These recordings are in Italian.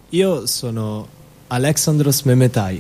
Io sono Alexandros Memetai.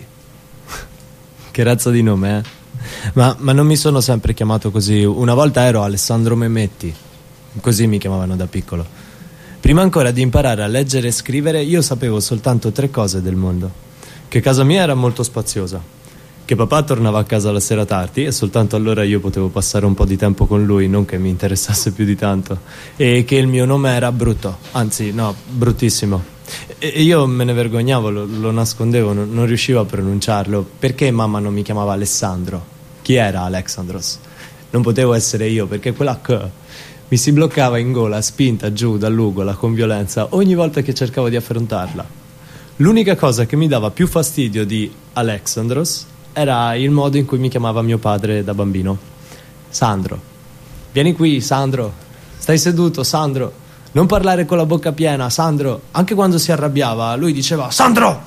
Che razza di nome, eh? Ma non mi sono sempre chiamato così. Una volta ero Alessandro Memetti, così mi chiamavano da piccolo. Prima ancora di imparare a leggere e scrivere, io sapevo soltanto 3 cose del mondo: che casa mia era molto spaziosa, che papà tornava a casa la sera tardi e soltanto allora io potevo passare un po' di tempo con lui, non che mi interessasse più di tanto, e che il mio nome era brutto, anzi no, bruttissimo. E io me ne vergognavo, lo nascondevo, non riuscivo a pronunciarlo. Perché mamma non mi chiamava Alessandro? Chi era Alexandros? Non potevo essere io, perché quella K mi si bloccava in gola, spinta giù dall'ugola con violenza ogni volta che cercavo di affrontarla. L'unica cosa che mi dava più fastidio di Alexandros era il modo in cui mi chiamava mio padre da bambino. Sandro. Vieni qui, Sandro. Stai seduto, Sandro. Non parlare con la bocca piena, Sandro. Anche quando si arrabbiava, lui diceva Sandro!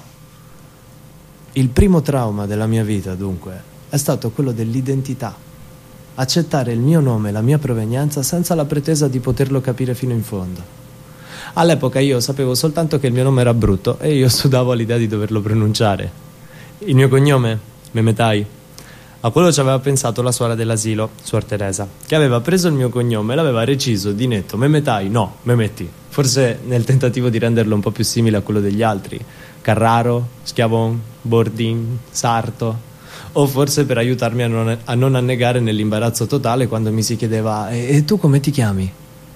Il primo trauma della mia vita, dunque, è stato quello dell'identità. Accettare il mio nome e la mia provenienza senza la pretesa di poterlo capire fino in fondo. All'epoca io sapevo soltanto che il mio nome era brutto e io sudavo all'idea di doverlo pronunciare. Il mio cognome, Memetai, a quello ci aveva pensato la suora dell'asilo, Suor Teresa, che aveva preso il mio cognome e l'aveva reciso di netto Memetai, no, Memetti, forse nel tentativo di renderlo un po' più simile a quello degli altri, Carraro, Schiavon, Bordin, Sarto, o forse per aiutarmi a non annegare nell'imbarazzo totale quando mi si chiedeva e tu come ti chiami?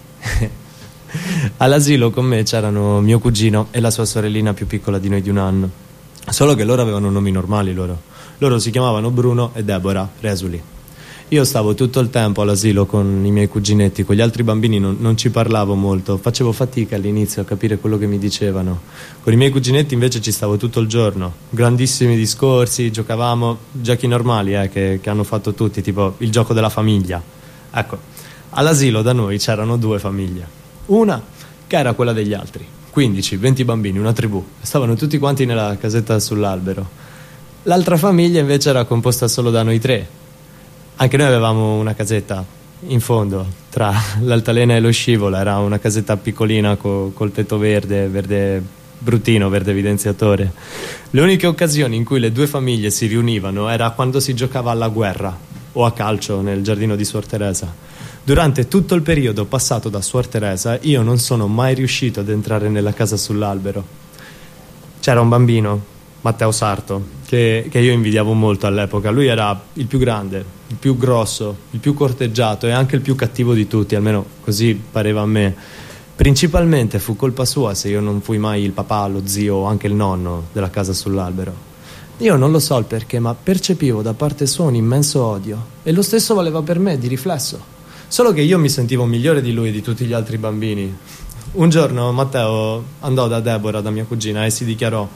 All'asilo con me c'erano mio cugino e la sua sorellina più piccola di noi di 1 anno, solo che loro avevano nomi normali. Loro si chiamavano Bruno e Deborah Resuli. Io stavo tutto il tempo all'asilo con i miei cuginetti, con gli altri bambini non ci parlavo molto, facevo fatica all'inizio a capire quello che mi dicevano. Con i miei cuginetti invece ci stavo tutto il giorno, grandissimi discorsi, giocavamo giochi normali che hanno fatto tutti, tipo il gioco della famiglia. Ecco, all'asilo da noi c'erano 2 famiglie. Una che era quella degli altri, 15-20 bambini, una tribù, stavano tutti quanti nella casetta sull'albero. L'altra famiglia invece era composta solo da noi 3. Anche noi avevamo una casetta in fondo tra l'altalena e lo scivolo, era una casetta piccolina col tetto verde bruttino, verde evidenziatore. Le uniche occasioni in cui le 2 famiglie si riunivano era quando si giocava alla guerra o a calcio nel giardino di Suor Teresa. Durante tutto il periodo passato da Suor Teresa io non sono mai riuscito ad entrare nella casa sull'albero. C'era un bambino, Matteo Sarto, che io invidiavo molto all'epoca. Lui era il più grande, il più grosso, il più corteggiato e anche il più cattivo di tutti, almeno così pareva a me. Principalmente fu colpa sua se io non fui mai il papà, lo zio o anche il nonno della casa sull'albero. Io non lo so il perché, ma percepivo da parte sua un immenso odio, e lo stesso valeva per me di riflesso, solo che io mi sentivo migliore di lui e di tutti gli altri bambini. Un giorno Matteo andò da Deborah, da mia cugina, e si dichiarò: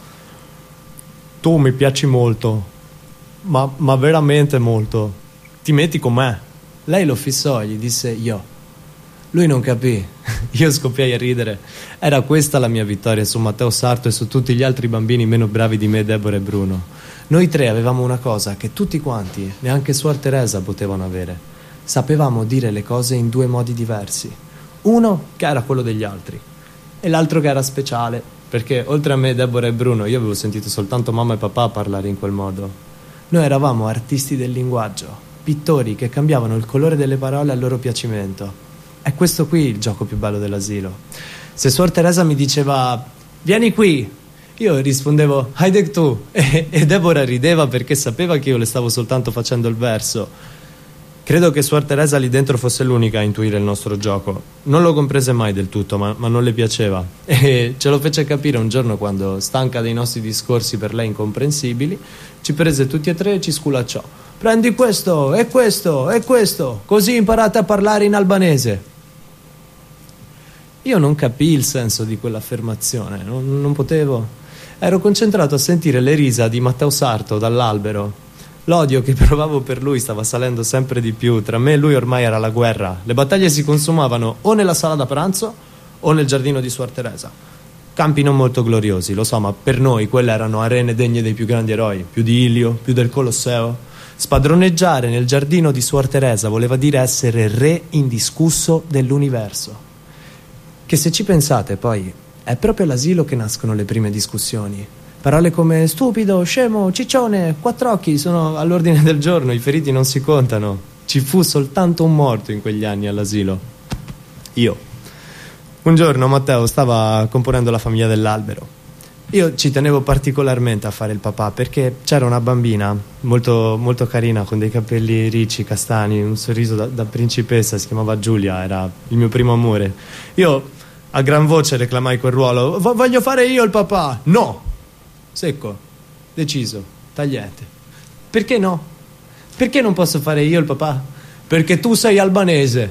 tu mi piaci molto, ma veramente molto, ti metti con me? Lei lo fissò e gli disse io. Lui non capì, io scoppiai a ridere. Era questa la mia vittoria su Matteo Sarto e su tutti gli altri bambini meno bravi di me, Deborah e Bruno. Noi 3 avevamo una cosa che tutti quanti, neanche Suor Teresa, potevano avere: sapevamo dire le cose in 2 modi diversi, uno che era quello degli altri e l'altro che era speciale, perché oltre a me, Deborah e Bruno, io avevo sentito soltanto mamma e papà parlare in quel modo. Noi eravamo artisti del linguaggio, pittori che cambiavano il colore delle parole al loro piacimento. È questo qui il gioco più bello dell'asilo. Se Suor Teresa mi diceva vieni qui, io rispondevo Haidek tu, e Deborah rideva perché sapeva che io le stavo soltanto facendo il verso. Credo che Suor Teresa lì dentro fosse l'unica a intuire il nostro gioco. Non lo comprese mai del tutto, ma non le piaceva. E ce lo fece capire un giorno quando, stanca dei nostri discorsi per lei incomprensibili, ci prese tutti e 3 e ci sculacciò. Prendi questo, e questo, e questo, così imparate a parlare in albanese. Io non capii il senso di quell'affermazione, non potevo. Ero concentrato a sentire le risa di Matteo Sarto dall'albero. L'odio che provavo per lui stava salendo sempre di più. Tra me e lui ormai era la guerra. Le battaglie si consumavano o nella sala da pranzo o nel giardino di Suor Teresa. Campi non molto gloriosi, lo so, ma per noi quelle erano arene degne dei più grandi eroi, più di Ilio, più del Colosseo. Spadroneggiare nel giardino di Suor Teresa voleva dire essere re indiscusso dell'universo. Che se ci pensate poi È proprio all'asilo che nascono le prime discussioni. Parole come stupido, scemo, ciccione, quattr'occhi sono all'ordine del giorno, i feriti non si contano. Ci fu soltanto un morto in quegli anni all'asilo. Io. Un giorno Matteo stava componendo la famiglia dell'albero. Io ci tenevo particolarmente a fare il papà perché c'era una bambina molto, molto carina con dei capelli ricci, castani, un sorriso da principessa, si chiamava Giulia, era il mio primo amore. Io a gran voce reclamai quel ruolo. Voglio fare io il papà. No! Secco, deciso, tagliente. Perché no? Perché non posso fare io il papà? Perché tu sei albanese.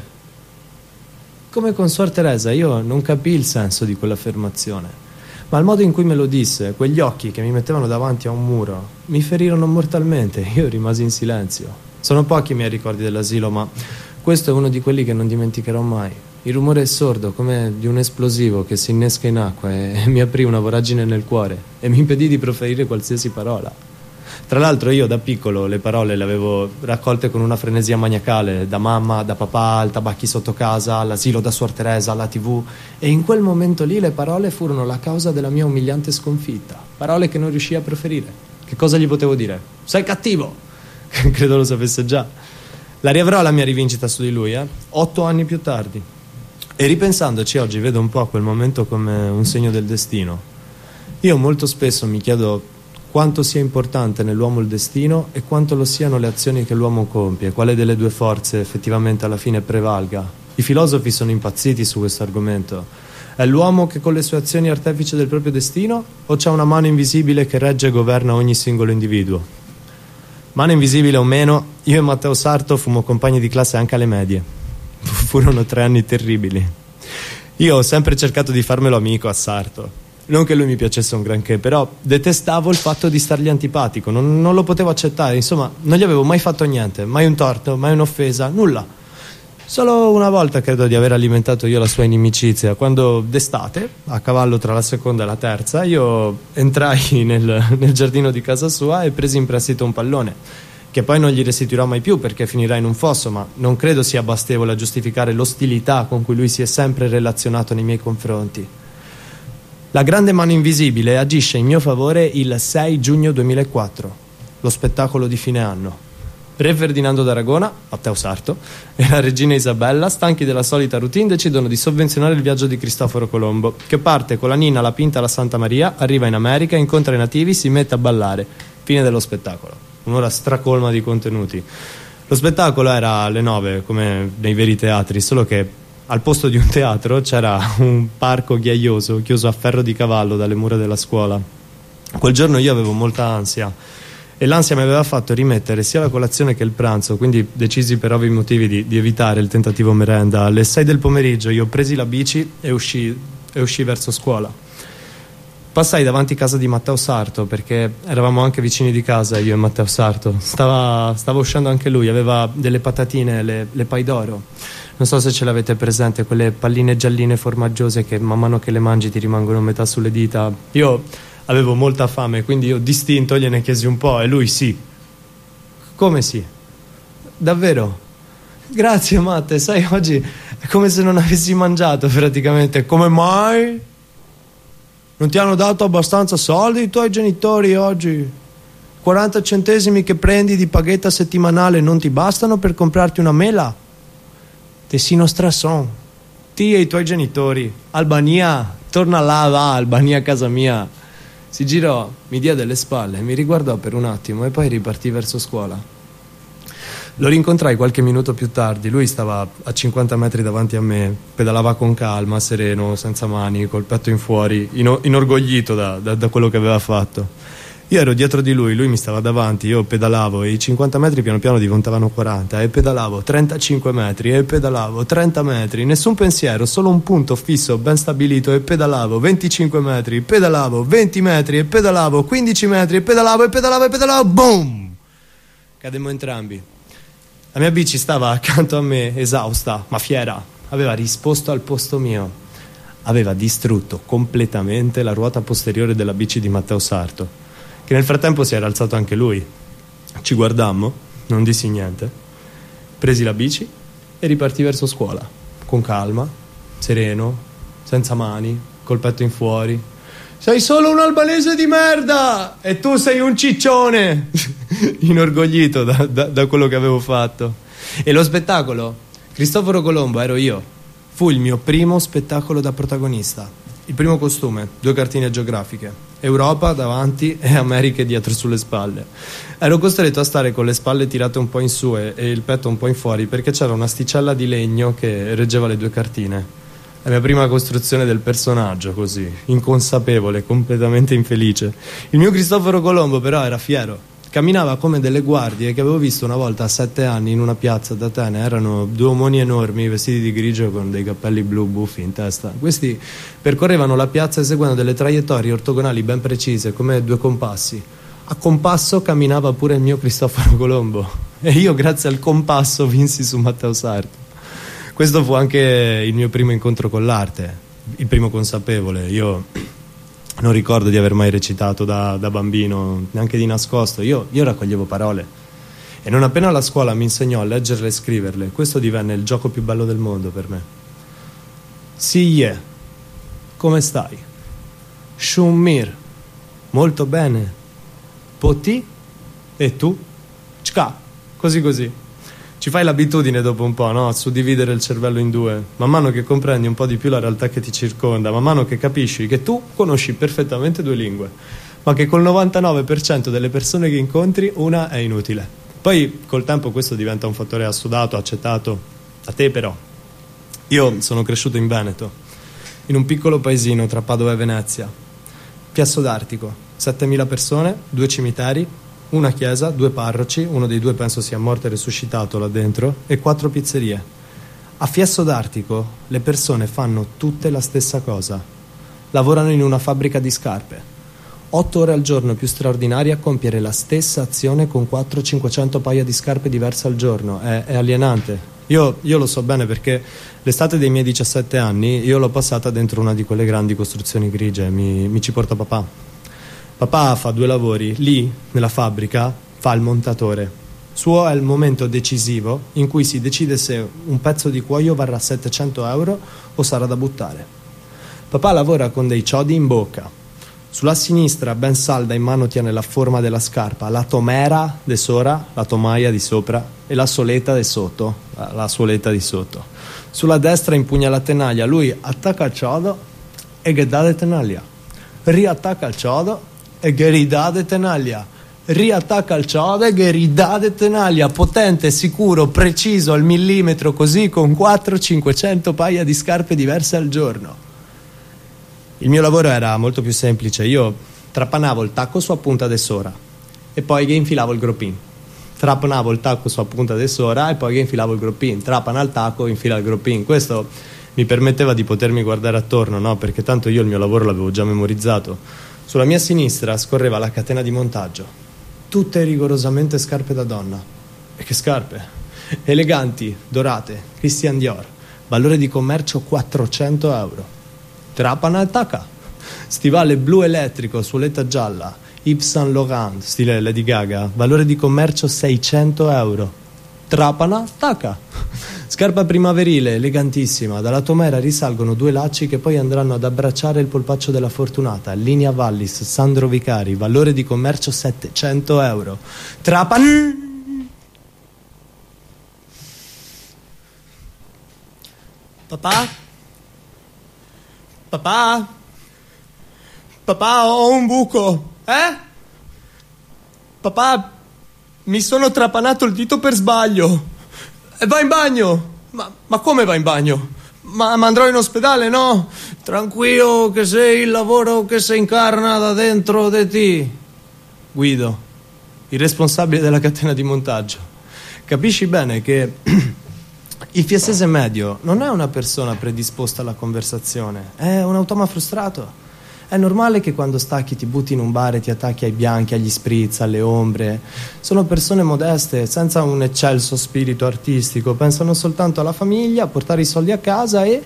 Come con Suor Teresa io non capii il senso di quell'affermazione. Ma il modo in cui me lo disse, quegli occhi che mi mettevano davanti a un muro, mi ferirono mortalmente. Io rimasi in silenzio. Sono pochi i miei ricordi dell'asilo, ma questo è uno di quelli che non dimenticherò mai. Il rumore è sordo, come di un esplosivo che si innesca in acqua e mi aprì una voragine nel cuore e mi impedì di proferire qualsiasi parola. Tra l'altro io da piccolo le parole le avevo raccolte con una frenesia maniacale, da mamma, da papà, al tabacchi sotto casa, all'asilo da Suor Teresa, alla TV, e in quel momento lì le parole furono la causa della mia umiliante sconfitta. Parole che non riuscii a proferire. Che cosa gli potevo dire? Sei cattivo! Credo lo sapesse già. La riavrò la mia rivincita su di lui, 8 anni più tardi. E ripensandoci oggi vedo un po' quel momento come un segno del destino. Io molto spesso mi chiedo quanto sia importante nell'uomo il destino e quanto lo siano le azioni che l'uomo compie, quale delle due forze effettivamente alla fine prevalga. I filosofi sono impazziti su questo argomento. È l'uomo che con le sue azioni è artefice del proprio destino o c'è una mano invisibile che regge e governa ogni singolo individuo? Mano invisibile o meno, io e Matteo Sarto fummo compagni di classe anche alle medie. Furono 3 anni terribili. Io ho sempre cercato di farmelo amico a Sarto. Non che lui mi piacesse un granché, però detestavo il fatto di stargli antipatico, non lo potevo accettare, insomma, non gli avevo mai fatto niente, mai un torto, mai un'offesa, nulla. Solo una volta credo di aver alimentato io la sua inimicizia, quando d'estate, a cavallo tra la seconda e la terza, io entrai nel giardino di casa sua e presi in prestito un pallone, che poi non gli restituirò mai più perché finirà in un fosso, ma non credo sia bastevole a giustificare l'ostilità con cui lui si è sempre relazionato nei miei confronti. La grande mano invisibile agisce in mio favore il 6 giugno 2004, lo spettacolo di fine anno. Re Ferdinando d'Aragona, Matteo Sarto, e la regina Isabella, stanchi della solita routine, decidono di sovvenzionare il viaggio di Cristoforo Colombo, che parte con la Nina, la Pinta, la Santa Maria, arriva in America, incontra i nativi, si mette a ballare. Fine dello spettacolo. Un'ora stracolma di contenuti. Lo spettacolo era alle 9, come nei veri teatri, solo che al posto di un teatro c'era un parco ghiaioso chiuso a ferro di cavallo dalle mura della scuola. Quel giorno io avevo molta ansia e l'ansia mi aveva fatto rimettere sia la colazione che il pranzo, quindi decisi per ovvi motivi di evitare il tentativo merenda. Alle 6 del pomeriggio io presi la bici e uscì verso scuola. Passai davanti casa di Matteo Sarto perché eravamo anche vicini di casa, io e Matteo Sarto. Stava uscendo anche lui, aveva delle patatine, le pai d'oro. Non so se ce l'avete presente, quelle palline gialline formaggiose che man mano che le mangi ti rimangono metà sulle dita. Io avevo molta fame, quindi io distinto gliene chiesi un po' e lui sì. Come sì? Davvero? Grazie Matte, sai, oggi è come se non avessi mangiato praticamente. Come mai? Non ti hanno dato abbastanza soldi i tuoi genitori oggi? 40 centesimi che prendi di paghetta settimanale non ti bastano per comprarti una mela? Tessino strasson, ti e i tuoi genitori. Albania, torna là, va, Albania a casa mia. Si girò, mi diede le spalle, mi riguardò per un attimo e poi ripartì verso scuola. Lo rincontrai qualche minuto più tardi, lui stava a 50 metri davanti a me, pedalava con calma, sereno, senza mani, col petto in fuori, inorgoglito da quello che aveva fatto. Io ero dietro di lui mi stava davanti, io pedalavo e i 50 metri piano piano diventavano 40 e pedalavo 35 metri e pedalavo 30 metri, nessun pensiero, solo un punto fisso ben stabilito e pedalavo 25 metri, pedalavo 20 metri e pedalavo 15 metri e pedalavo, boom! Cademmo entrambi. La mia bici stava accanto a me, esausta, ma fiera, aveva risposto al posto mio, aveva distrutto completamente la ruota posteriore della bici di Matteo Sarto, che nel frattempo si era alzato anche lui. Ci guardammo, non dissi niente, presi la bici e ripartì verso scuola, con calma, sereno, senza mani, col petto in fuori. Sei solo un albanese di merda e tu sei un ciccione. Inorgoglito da quello che avevo fatto. E lo spettacolo Cristoforo Colombo ero io. Fu il mio primo spettacolo da protagonista. Il primo costume, 2 cartine geografiche, Europa davanti e Americhe dietro sulle spalle. Ero costretto a stare con le spalle tirate un po' in su e il petto un po' in fuori, perché c'era un'asticella di legno che reggeva le 2 cartine. La mia prima costruzione del personaggio, così, inconsapevole, completamente infelice. Il mio Cristoforo Colombo però era fiero. Camminava come delle guardie che avevo visto una volta a 7 anni in una piazza ad Atene. Erano 2 omoni enormi vestiti di grigio con dei cappelli blu buffi in testa. Questi percorrevano la piazza seguendo delle traiettorie ortogonali ben precise, come 2 compassi. A compasso camminava pure il mio Cristoforo Colombo e io, grazie al compasso, vinsi su Matteo Sarto. Questo fu anche il mio primo incontro con l'arte, il primo consapevole. Io non ricordo di aver mai recitato da bambino, neanche di nascosto. Io raccoglievo parole e non appena la scuola mi insegnò a leggerle e scriverle, questo divenne il gioco più bello del mondo per me. Sì, come stai? Shumir, molto bene. Poti? E tu? Chka, così. Ci fai l'abitudine dopo un po', no? A suddividere il cervello in 2. Man mano che comprendi un po' di più la realtà che ti circonda, man mano che capisci che tu conosci perfettamente 2 lingue, ma che col 99% delle persone che incontri una è inutile. Poi col tempo questo diventa un fattore assodato, accettato. A te però. Io sono cresciuto in Veneto, in un piccolo paesino tra Padova e Venezia. Fiasso d'Artico, 7.000 persone, 2 cimiteri, una chiesa, 2 parroci, uno dei 2 penso sia morto e resuscitato là dentro, e 4 pizzerie. A Fiasso d'Artico le persone fanno tutte la stessa cosa. Lavorano in una fabbrica di scarpe. 8 ore al giorno più straordinarie a compiere la stessa azione con 400-500 paia di scarpe diverse al giorno. È alienante. Io lo so bene perché l'estate dei miei 17 anni io l'ho passata dentro una di quelle grandi costruzioni grigie. Mi ci porta papà. Papà fa 2 lavori, lì nella fabbrica fa il montatore. Suo è il momento decisivo in cui si decide se un pezzo di cuoio varrà 700 euro o sarà da buttare. Papà lavora con dei ciodi in bocca. Sulla sinistra, ben salda in mano, tiene la forma della scarpa, la tomera de sora, la tomaia di sopra, e la soleta de sotto, la suoletta di sotto. Sulla destra impugna la tenaglia, lui attacca il ciodo e che dà de tenaglia. Riattacca il ciodo e che ridà de tenaglia. Riattacca il ciodo e che ridà de tenaglia. Potente, sicuro, preciso al millimetro, così con 400-500 paia di scarpe diverse al giorno. Il mio lavoro era molto più semplice. Io trapanavo il tacco su a punta de sora e poi che infilavo il groppin. Trapanavo il tacco su a punta de sora e poi che infilavo il groppin. Trapana il tacco, infila il groppin. Questo mi permetteva di potermi guardare attorno, no? Perché tanto io il mio lavoro l'avevo già memorizzato. Sulla mia sinistra scorreva la catena di montaggio, tutte rigorosamente scarpe da donna. E che scarpe! Eleganti, dorate, Christian Dior, valore di commercio 400 euro. Trapana e tacca. Stivale blu elettrico, suoletta gialla, Yves Saint Laurent, stile Lady Gaga, valore di commercio 600 euro. Trapana, tacca. Scarpa primaverile, elegantissima. Dalla tomera risalgono 2 lacci che poi andranno ad abbracciare il polpaccio della fortunata. Linea Vallis, Sandro Vicari, valore di commercio 700 euro. Trapana. Papà? Papà? Papà, ho un buco. Papà, mi sono trapanato il dito per sbaglio. Va in bagno. Ma come va in bagno? Ma andrò in ospedale, no? Tranquillo che sei il lavoro che si incarna da dentro di te. Guido, il responsabile della catena di montaggio. Capisci bene che il fiessese medio non è una persona predisposta alla conversazione, è un automa frustrato. È normale che quando stacchi ti butti in un bar e ti attacchi ai bianchi, agli spritz, alle ombre. Sono persone modeste, senza un eccelso spirito artistico. Pensano soltanto alla famiglia, a portare i soldi a casa e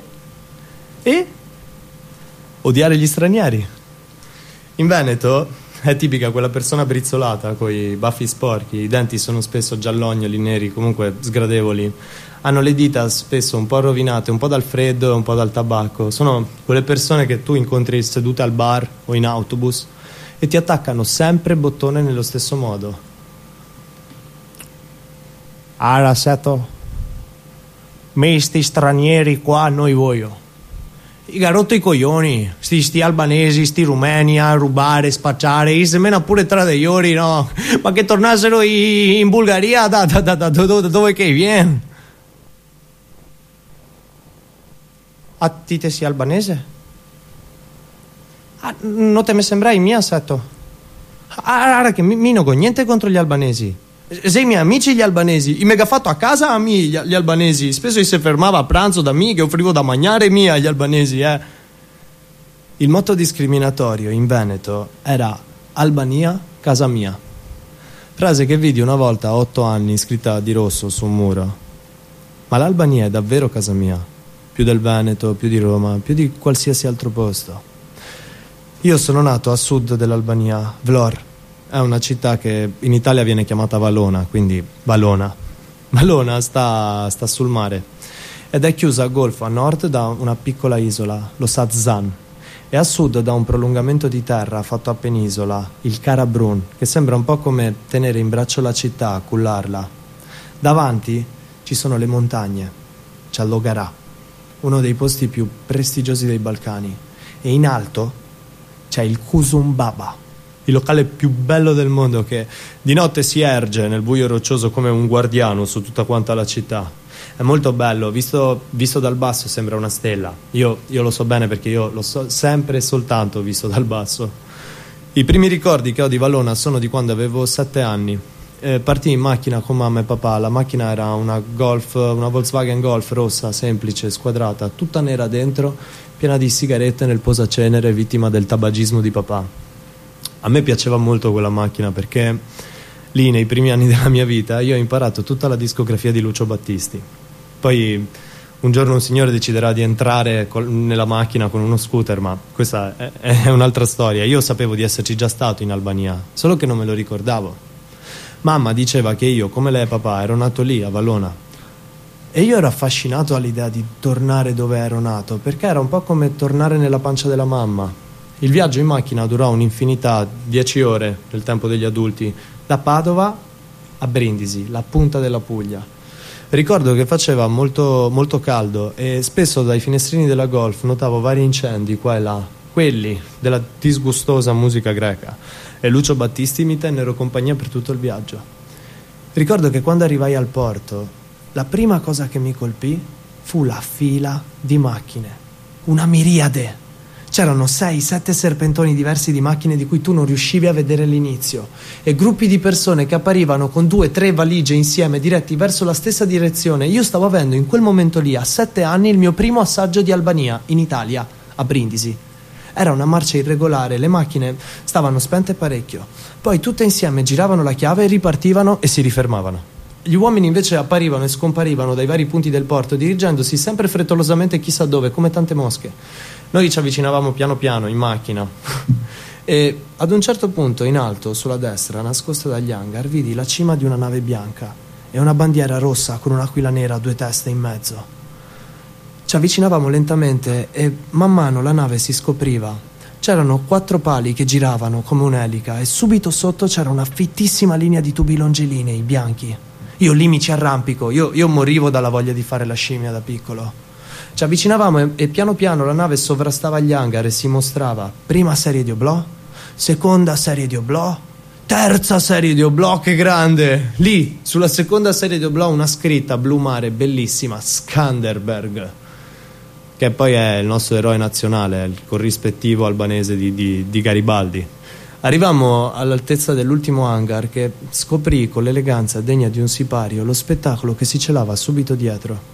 odiare gli stranieri. In Veneto è tipica quella persona brizzolata, coi baffi sporchi, i denti sono spesso giallognoli, neri, comunque sgradevoli. hanno le dita spesso un po' rovinate, un po' dal freddo e un po' dal tabacco. Sono quelle persone che tu incontri sedute al bar o in autobus e ti attaccano sempre il bottone nello stesso modo. Ara seto, me sti stranieri qua noi voglio. I garotto i coglioni, sti albanesi, sti rumeni a rubare, spacciare, i semena pure tra degli ori, no? Ma che tornassero in Bulgaria da dove che viene? A ti te sei albanese? Ah, non te mi sembrai mia, Setto. Ah, che mi non ho niente contro gli albanesi. Sei miei amici gli albanesi, i mega fatto a casa a me gli albanesi, spesso si fermava a pranzo da me che offrivo da mangiare mia agli albanesi, Il motto discriminatorio in Veneto era Albania, casa mia. Frase che vidi una volta a 8 anni scritta di rosso su un muro. Ma l'Albania è davvero casa mia, più del Veneto, più di Roma, più di qualsiasi altro posto. Io sono nato a sud dell'Albania, Vlor. È una città che in Italia viene chiamata Valona, quindi Valona. Valona sta sul mare ed è chiusa a golfo a nord da una piccola isola, lo Sazan, e a sud da un prolungamento di terra fatto a penisola, il Karabrun, che sembra un po' come tenere in braccio la città, cullarla. Davanti ci sono le montagne, c'è l'Ogarà, uno dei posti più prestigiosi dei Balcani, e in alto c'è il Kuzum Baba, il locale più bello del mondo che di notte si erge nel buio roccioso come un guardiano su tutta quanta la città. È molto bello, visto dal basso sembra una stella. Io lo so bene perché io lo so sempre e soltanto visto dal basso. I primi ricordi che ho di Valona sono di quando avevo 7 anni. Partii in macchina con mamma e papà. La macchina era una Volkswagen Golf rossa, semplice, squadrata, tutta nera dentro, piena di sigarette nel posacenere, vittima del tabagismo di papà. A me piaceva molto quella macchina perché lì nei primi anni della mia vita io ho imparato tutta la discografia di Lucio Battisti. Poi un giorno un signore deciderà di entrare nella macchina con uno scooter, ma questa è un'altra storia. Io sapevo di esserci già stato in Albania, solo che non me lo ricordavo. Mamma diceva che io, come lei e papà, ero nato lì a Valona e io ero affascinato all'idea di tornare dove ero nato, perché era un po' come tornare nella pancia della mamma. Il viaggio in macchina durò un'infinità, 10 ore nel tempo degli adulti, da Padova a Brindisi, la punta della Puglia. Ricordo che faceva molto, molto caldo e spesso dai finestrini della Golf notavo vari incendi qua e là, quelli della disgustosa musica greca, e Lucio Battisti mi tennero compagnia per tutto il viaggio. Ricordo che quando arrivai al porto, la prima cosa che mi colpì fu la fila di macchine, una miriade. C'erano 6-7 serpentoni diversi di macchine di cui tu non riuscivi a vedere l'inizio e gruppi di persone che apparivano con 2-3 valigie insieme diretti verso la stessa direzione. Io stavo avendo in quel momento lì, a 7 anni, il mio primo assaggio di Albania, in Italia, a Brindisi. Era una marcia irregolare, le macchine stavano spente parecchio. Poi tutte insieme giravano la chiave e ripartivano e si rifermavano. Gli uomini invece apparivano e scomparivano dai vari punti del porto, dirigendosi sempre frettolosamente chissà dove, come tante mosche. Noi ci avvicinavamo piano piano in macchina e ad un certo punto in alto sulla destra, nascosta dagli hangar, vidi la cima di una nave bianca e una bandiera rossa con un'aquila nera a 2 teste in mezzo. Ci avvicinavamo lentamente e man mano la nave si scopriva. C'erano 4 pali che giravano come un'elica e subito sotto c'era una fittissima linea di tubi longilinei bianchi. Io lì mi ci arrampico, io morivo dalla voglia di fare la scimmia da piccolo. Ci avvicinavamo e piano piano la nave sovrastava gli hangar e si mostrava prima serie di oblò, seconda serie di oblò, terza serie di oblò, che grande! Lì, sulla seconda serie di oblò, una scritta blu mare bellissima, Skanderberg, che poi è il nostro eroe nazionale, il corrispettivo albanese di Garibaldi. Arrivammo all'altezza dell'ultimo hangar che scoprì con l'eleganza degna di un sipario lo spettacolo che si celava subito dietro.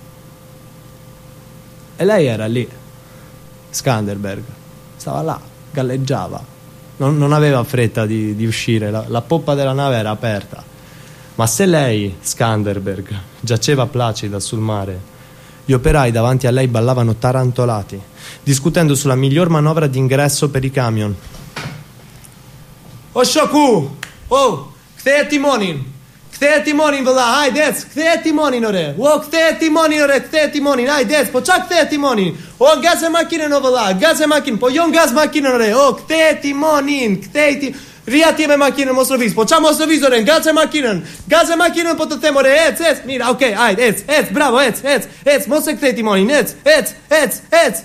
E lei era lì, Skanderberg, stava là, galleggiava, non aveva fretta di uscire, la poppa della nave era aperta. Ma se lei, Skanderberg, giaceva placida sul mare, gli operai davanti a lei ballavano tarantolati, discutendo sulla miglior manovra d'ingresso per i camion. O Shoku! Oh, kthejeti timonin! Ktheheti monin vëlla, hajde ec, ktheheti monin ore. O ktheheti monin ore, ktheheti monin, hajde ec, po çak ktheheti monin. O gazë makinën o vëlla, gazë makinën, po jo gaz makinën ore. O ktheheti monin, ktheheti. Ria ti me makinën mos lëviz, po qa mos lëviz ore, gazë makinën po të them ore, ec, mira, okej, hajde, ec, bravo, ec, mos e ktheheti monin, ec.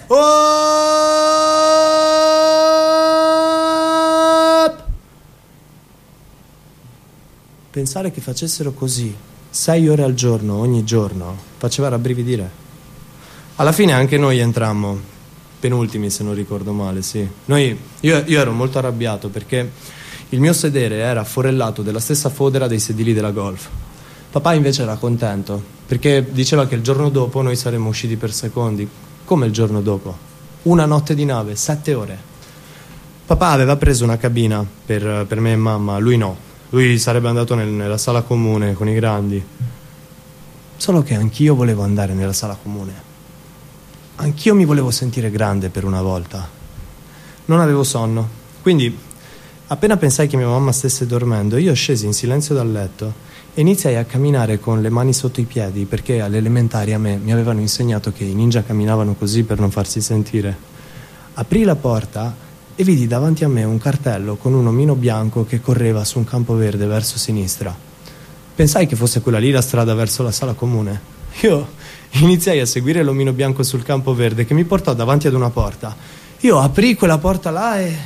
Pensare che facessero così 6 ore al giorno, ogni giorno, faceva rabbrividire. Alla fine anche noi entrammo, penultimi se non ricordo male, sì. Io ero molto arrabbiato perché il mio sedere era forellato della stessa fodera dei sedili della Golf. Papà invece era contento perché diceva che il giorno dopo noi saremmo usciti per secondi. Come il giorno dopo? Una notte di nave, 7 ore. Papà aveva preso una cabina per me e mamma, lui no. Lui sarebbe andato nella sala comune con i grandi. Solo che anch'io volevo andare nella sala comune. Anch'io mi volevo sentire grande per una volta. Non avevo sonno. Quindi, appena pensai che mia mamma stesse dormendo, io scesi in silenzio dal letto e iniziai a camminare con le mani sotto i piedi, perché alle elementari a me mi avevano insegnato che i ninja camminavano così per non farsi sentire. Aprì la porta e vidi davanti a me un cartello con un omino bianco che correva su un campo verde verso sinistra. Pensai che fosse quella lì la strada verso la sala comune. Io iniziai a seguire l'omino bianco sul campo verde che mi portò davanti ad una porta. Io aprì quella porta là e...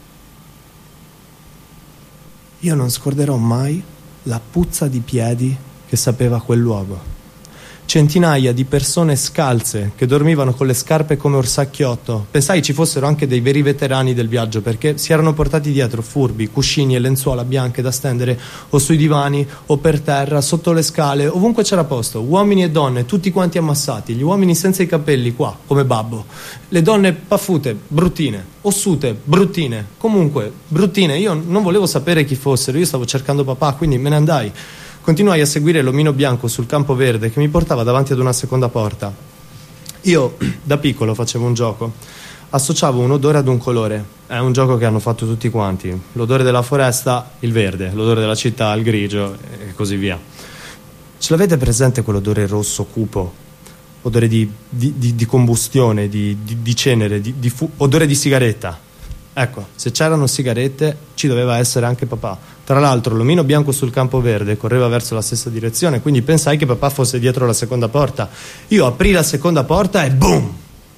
io non scorderò mai la puzza di piedi che sapeva quel luogo. Centinaia di persone scalze che dormivano con le scarpe come orsacchiotto. Pensai ci fossero anche dei veri veterani del viaggio, perché si erano portati dietro furbi, cuscini e lenzuola bianche da stendere o sui divani o per terra, sotto le scale, ovunque c'era posto. Uomini e donne, tutti quanti ammassati. Gli uomini senza i capelli qua, come babbo. Le donne paffute, bruttine, ossute, bruttine, comunque bruttine. Io non volevo sapere chi fossero, io stavo cercando papà, quindi me ne andai. Continuai a seguire l'omino bianco sul campo verde che mi portava davanti ad una seconda porta. Io, da piccolo, facevo un gioco. Associavo un odore ad un colore. È un gioco che hanno fatto tutti quanti. L'odore della foresta, il verde. L'odore della città, il grigio, e così via. Ce l'avete presente quell'odore rosso cupo? Odore di combustione, di cenere, odore di sigaretta. Ecco, se c'erano sigarette ci doveva essere anche papà. Tra l'altro l'omino bianco sul campo verde correva verso la stessa direzione, quindi pensai che papà fosse dietro la seconda porta. Io aprì la seconda porta e boom!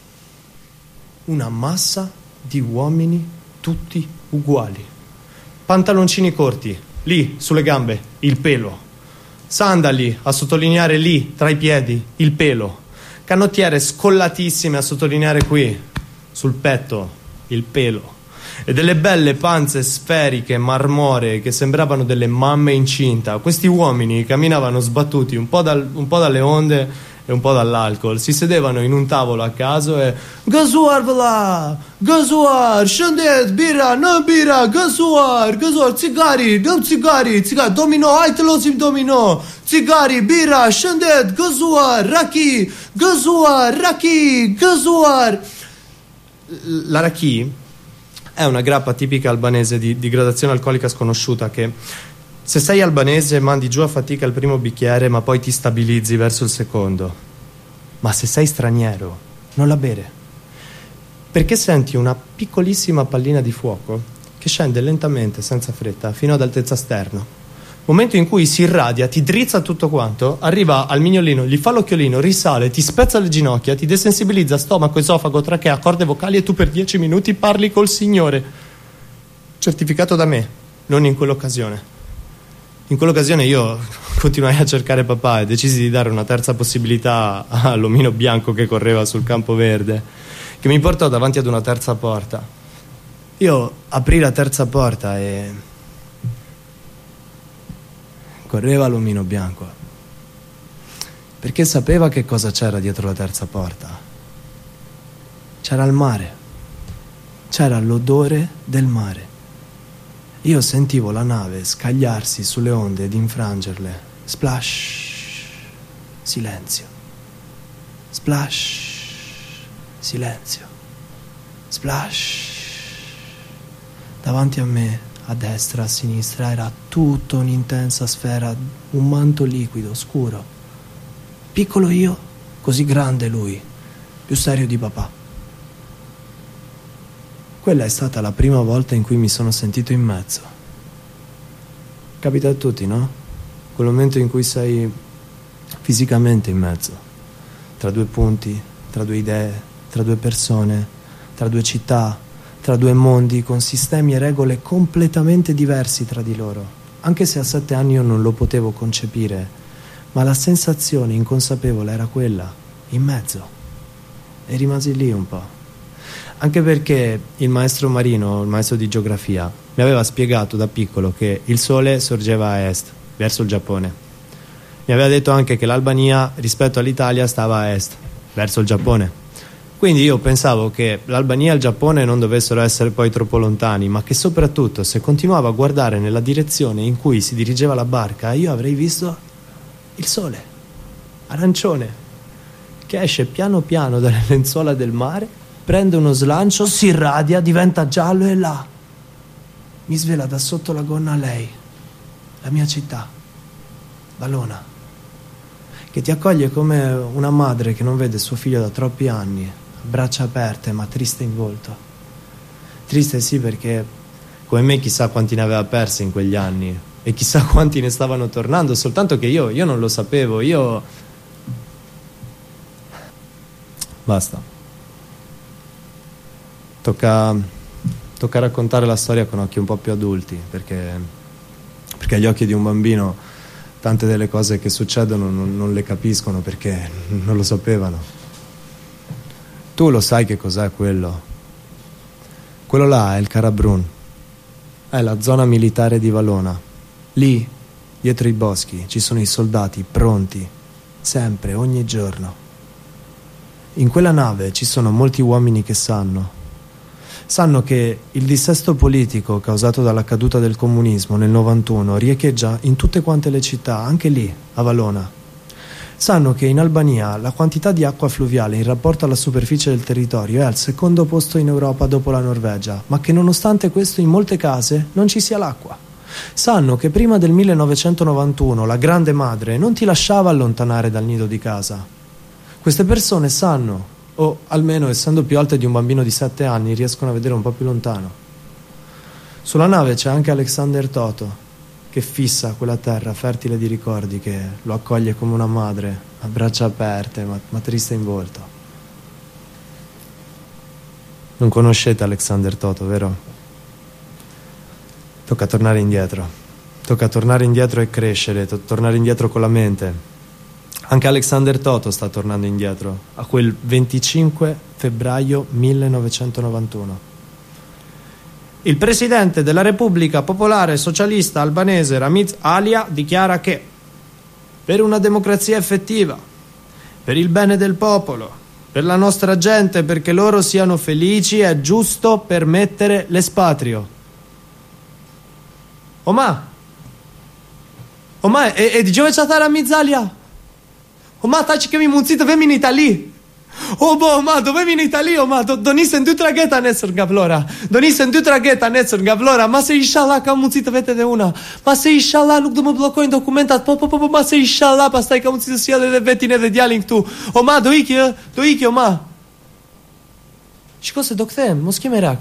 Una massa di uomini tutti uguali. Pantaloncini corti, lì sulle gambe, il pelo. Sandali a sottolineare lì, tra i piedi, il pelo. Canottiere scollatissime a sottolineare qui, sul petto, il pelo. E delle belle panze sferiche, marmoree, che sembravano delle mamme incinta. Questi uomini camminavano sbattuti un po' dalle onde e un po' dall'alcol. Si sedevano in un tavolo a caso e Gazuar vla, Gazuar, shëndet, bira, no bira, Gazuar, cigari, dëm cigari, domino, hai të losim domino, cigari, bira, shëndet, Gazuar, raki, Gazuar, raki, Gazuar. La raki è una grappa tipica albanese di gradazione alcolica sconosciuta che, se sei albanese, mandi giù a fatica il primo bicchiere ma poi ti stabilizzi verso il secondo. Ma se sei straniero non la bere, perché senti una piccolissima pallina di fuoco che scende lentamente, senza fretta, fino ad altezza sterno. Momento in cui si irradia, ti drizza tutto quanto, arriva al mignolino, gli fa l'occhiolino, risale, ti spezza le ginocchia, ti desensibilizza stomaco, esofago, trachea, corde vocali e tu per 10 minuti parli col Signore. Certificato da me, non in quell'occasione. In quell'occasione io continuai a cercare papà e decisi di dare una terza possibilità all'omino bianco che correva sul campo verde, che mi portò davanti ad una terza porta. Io aprì la terza porta e... correva l'omino bianco, perché sapeva che cosa c'era dietro la terza porta. C'era il mare, c'era l'odore del mare. Io sentivo la nave scagliarsi sulle onde ed infrangerle. Splash, silenzio. Splash, silenzio. Splash. Davanti a me, a destra, a sinistra, era tutta un'intensa sfera, un manto liquido, scuro. Piccolo io, così grande lui, più serio di papà. Quella è stata la prima volta in cui mi sono sentito in mezzo. Capita a tutti, no? Quel momento in cui sei fisicamente in mezzo, tra due punti, tra due idee, tra due persone, tra due città, tra due mondi con sistemi e regole completamente diversi tra di loro. Anche se a 7 anni io non lo potevo concepire, ma la sensazione inconsapevole era quella, in mezzo. E rimasi lì un po'. Anche perché il maestro Marino, il maestro di geografia, mi aveva spiegato da piccolo che il sole sorgeva a est, verso il Giappone. Mi aveva detto anche che l'Albania rispetto all'Italia stava a est, verso il Giappone. Quindi io pensavo che l'Albania e il Giappone non dovessero essere poi troppo lontani, ma che soprattutto se continuavo a guardare nella direzione in cui si dirigeva la barca, io avrei visto il sole, arancione, che esce piano piano dalle lenzuola del mare, prende uno slancio, si irradia, diventa giallo e là mi svela da sotto la gonna lei, la mia città, Valona, che ti accoglie come una madre che non vede suo figlio da troppi anni, braccia aperte ma triste in volto. Triste sì, perché come me chissà quanti ne aveva persi in quegli anni e chissà quanti ne stavano tornando, soltanto che io non lo sapevo. Basta. Tocca raccontare la storia con occhi un po' più adulti, perché agli occhi di un bambino tante delle cose che succedono non le capiscono, perché non lo sapevano. Tu lo sai che cos'è quello? Quello là è il Karabrun, è la zona militare di Valona. Lì, dietro i boschi, ci sono i soldati pronti, sempre, ogni giorno. In quella nave ci sono molti uomini che sanno che il dissesto politico causato dalla caduta del comunismo nel 91 riecheggia in tutte quante le città, anche lì, a Valona. Sanno che in Albania la quantità di acqua fluviale in rapporto alla superficie del territorio è al secondo posto in Europa dopo la Norvegia, ma che nonostante questo in molte case non ci sia l'acqua. Sanno che prima del 1991 la Grande Madre non ti lasciava allontanare dal nido di casa. Queste persone sanno, o almeno essendo più alte di un bambino di 7 anni riescono a vedere un po' più lontano. Sulla nave c'è anche Alexander Toto, che fissa quella terra fertile di ricordi, che lo accoglie come una madre, a braccia aperte ma triste in volto. Non conoscete Alexander Toto, vero? Tocca tornare indietro e crescere, tornare indietro con la mente. Anche Alexander Toto sta tornando indietro, a quel 25 febbraio 1991. Il presidente della Repubblica Popolare Socialista Albanese Ramiz Alia dichiara che per una democrazia effettiva, per il bene del popolo, per la nostra gente, perché loro siano felici, è giusto permettere l'espatrio. Oma, e di dove c'è stata Ramiz Alia? Oma, taci che mi munțit, vem in Italia. Oma, dove in Italia, oma, donisen du trageta nesër nga Vlora. Donisen du trageta nesër nga Vlora. Ma se inshallah ka mundësi të vete dhe una. Ma se inshallah nuk do më bllokojnë dokumentat. Po, ma se inshallah pastaj ka mundësi të sjellë edhe vetin edhe djalin këtu. Oma, do iki, oma. Shiko se do kthehem, mos ke merak.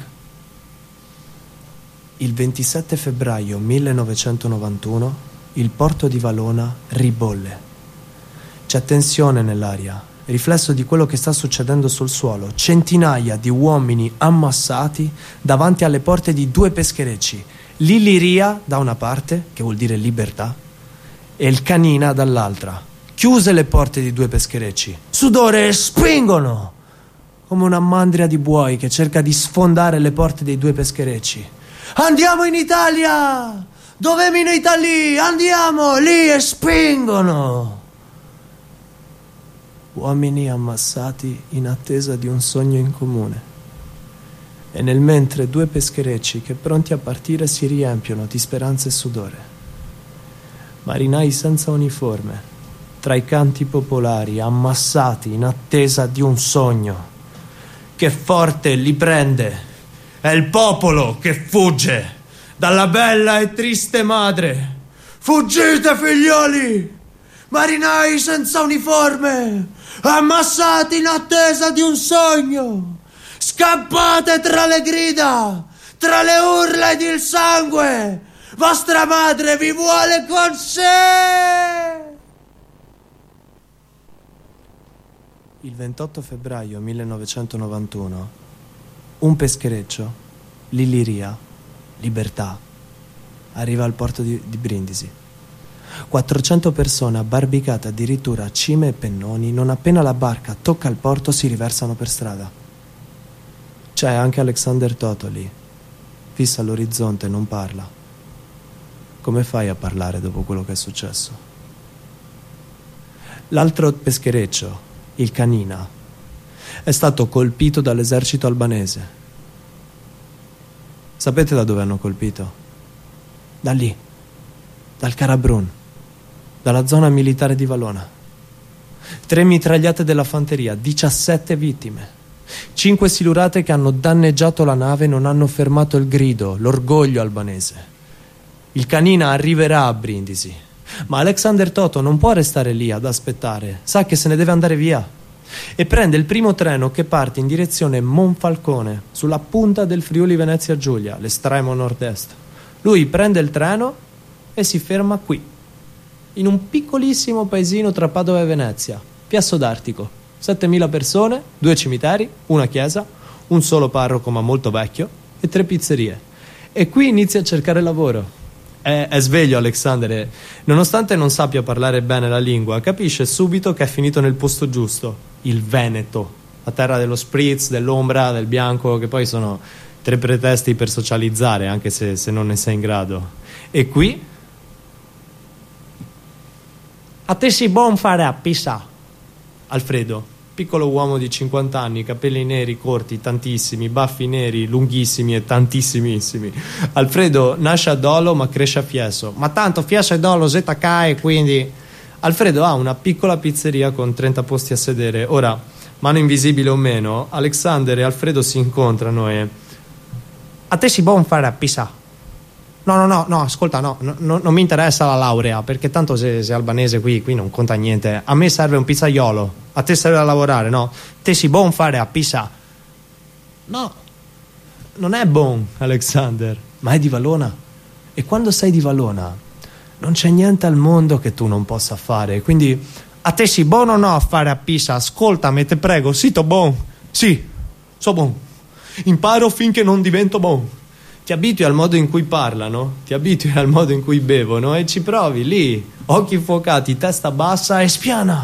Il 27 febbraio 1991 il porto di Valona ribolle. C'è tensione nell'aria, riflesso di quello che sta succedendo sul suolo. Centinaia di uomini ammassati davanti alle porte di 2 pescherecci, l'Illiria da una parte, che vuol dire libertà, e il Canina dall'altra. Chiuse le porte di 2 pescherecci, sudore e spingono come una mandria di buoi che cerca di sfondare le porte dei 2 pescherecci. Andiamo in Italia! Dove in Italia? Andiamo lì e spingono! Uomini ammassati in attesa di un sogno in comune. E nel mentre 2 pescherecci che pronti a partire si riempiono di speranza e sudore. Marinai senza uniforme, tra i canti popolari, ammassati in attesa di un sogno che forte li prende. È il popolo che fugge dalla bella e triste madre. Fuggite, figlioli! Marinai senza uniforme, ammassati in attesa di un sogno. Scappate tra le grida, tra le urla ed il sangue. Vostra madre vi vuole con sé. Il 28 febbraio 1991, un peschereccio, l'Illiria, Libertà, arriva al porto di Brindisi. 400 persone abbarbicate addirittura a cime e pennoni, non appena la barca tocca il porto si riversano per strada. C'è anche Alexander Toto lì, fissa all'orizzonte e non parla. Come fai a parlare dopo quello che è successo? L'altro peschereccio, il Canina, è stato colpito dall'esercito albanese. Sapete da dove hanno colpito? Da lì, dal Karabrun, dalla zona militare di Valona. 3 mitragliate della fanteria, 17 vittime, 5 silurate che hanno danneggiato la nave e non hanno fermato il grido, l'orgoglio albanese. Il Canina arriverà a Brindisi, ma Alexander Toto non può restare lì ad aspettare, sa che se ne deve andare via e prende il primo treno che parte in direzione Monfalcone, sulla punta del Friuli Venezia Giulia, l'estremo nord-est. Lui prende il treno e si ferma qui, in un piccolissimo paesino tra Padova e Venezia, Piasso d'Artico, 7.000 persone, 2 cimiteri, una chiesa, un solo parroco ma molto vecchio e 3 pizzerie. E qui inizia a cercare lavoro. È sveglio Alexander, nonostante non sappia parlare bene la lingua, capisce subito che è finito nel posto giusto, il Veneto, la terra dello spritz, dell'ombra, del bianco, che poi sono 3 pretesti per socializzare, anche se non ne sei in grado. E qui? A te si buon fare a Pisa. Alfredo, piccolo uomo di 50 anni, capelli neri corti, tantissimi, baffi neri, lunghissimi e tantissimissimi. Alfredo nasce a Dolo ma cresce a Fieso. Ma tanto Fieso e Dolo, ZK, e quindi... Alfredo ha una piccola pizzeria con 30 posti a sedere. Ora, mano invisibile o meno, Alexander e Alfredo si incontrano e... A te si buon fare a Pisa. No, ascolta, non mi interessa la laurea, perché tanto se albanese qui non conta niente. A me serve un pizzaiolo, a te serve a lavorare, no? Te si buon fare a Pisa. No, non è buon, Alexander, ma è di Valona. E quando sei di Valona non c'è niente al mondo che tu non possa fare. Quindi a te si buon o no a fare a Pisa? Ascoltami, te prego, sito buon. Sì, so buon. Imparo finché non divento buon. Ti abitui al modo in cui parlano, ti abitui al modo in cui bevono e ci provi lì, occhi infuocati, testa bassa e spiana,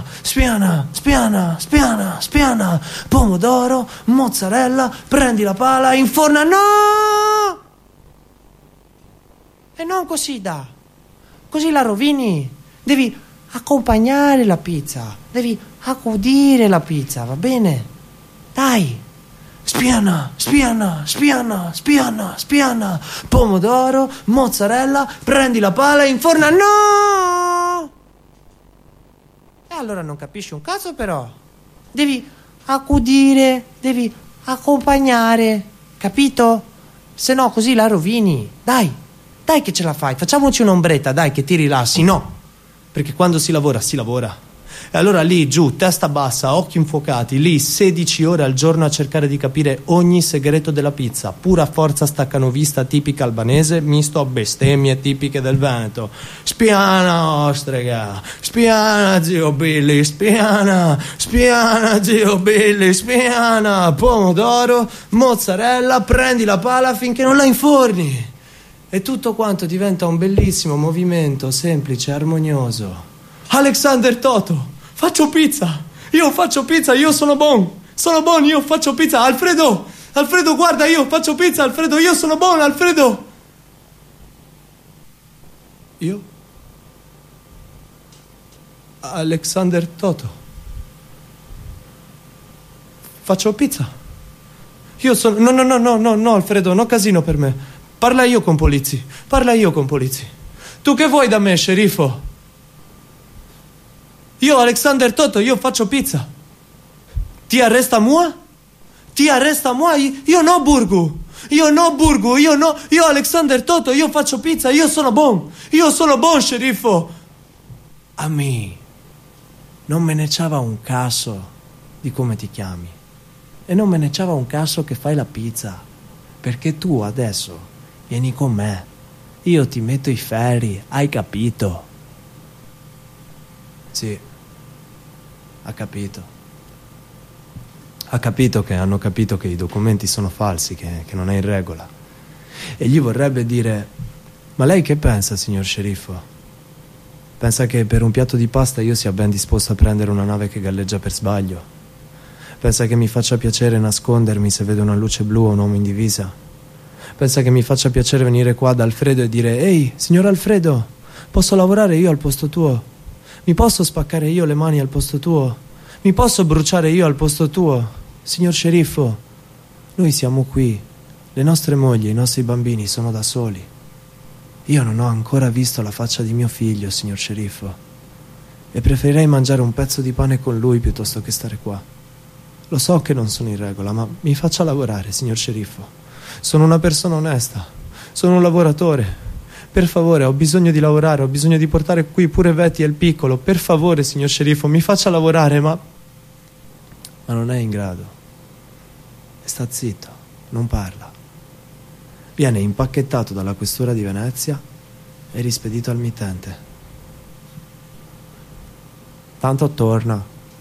pomodoro, mozzarella, prendi la pala, inforna, no! E non così così la rovini, devi accompagnare la pizza, devi accudire la pizza, va bene? Dai! Spiana, pomodoro, mozzarella, prendi la pala e inforna, no! E allora non capisci un cazzo però. Devi accudire, devi accompagnare, capito? Se no così la rovini. Dai che ce la fai, facciamoci un'ombretta, dai che ti rilassi, no? Perché quando si lavora, si lavora. E allora lì giù, testa bassa, occhi infuocati, lì 16 ore al giorno a cercare di capire ogni segreto della pizza, pura forza staccanovista tipica albanese, misto a bestemmie tipiche del Veneto. Spiana ostrega, spiana zio Billy, spiana zio Billy, spiana, pomodoro, mozzarella, prendi la pala finché non la inforni. E tutto quanto diventa un bellissimo movimento semplice e armonioso. Alexander Toto, faccio pizza, io sono buon, io faccio pizza. Alfredo, guarda, io faccio pizza, Alfredo, io sono buon, Alfredo. Io? Alexander Toto, faccio pizza. Io sono... No, Alfredo, no casino per me. Parla io con Polizzi. Tu che vuoi da me, sceriffo? Io, Alexander Toto, io faccio pizza. Ti arresta mua? Io no burgu. io no Burgu, io no, io Alexander Toto, io faccio pizza, io sono buon, sceriffo. A me non me ne c'ava un caso di come ti chiami e non me ne c'ava un caso che fai la pizza, perché tu adesso vieni con me, io ti metto i ferri, hai capito? Sì, ha capito. Ha capito che hanno capito che i documenti sono falsi, che non è in regola. E gli vorrebbe dire: ma lei che pensa, signor sceriffo? Pensa che per un piatto di pasta io sia ben disposto a prendere una nave che galleggia per sbaglio? Pensa che mi faccia piacere nascondermi se vedo una luce blu o un uomo in divisa? Pensa che mi faccia piacere venire qua da Alfredo e dire: ehi, signor Alfredo, posso lavorare io al posto tuo? Mi posso spaccare io le mani al posto tuo? Mi posso bruciare io al posto tuo? Signor sceriffo, noi siamo qui, le nostre mogli e i nostri bambini sono da soli. Io non ho ancora visto la faccia di mio figlio, signor sceriffo, e preferirei mangiare un pezzo di pane con lui piuttosto che stare qua. Lo so che non sono in regola, ma mi faccia lavorare, signor sceriffo. Sono una persona onesta, sono un lavoratore. Per favore, ho bisogno di lavorare, ho bisogno di portare qui pure Betty e il piccolo. Per favore, signor sceriffo, mi faccia lavorare, ma non è in grado. E sta zitto, non parla. Viene impacchettato dalla questura di Venezia e rispedito al mittente. Tanto torna.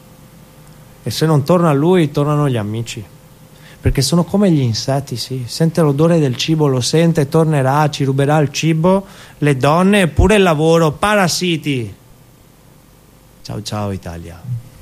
E se non torna lui, tornano gli amici. Perché sono come gli insetti, sì. Sente l'odore del cibo, lo sente, tornerà, ci ruberà il cibo, le donne e pure il lavoro. Parassiti. Ciao ciao Italia.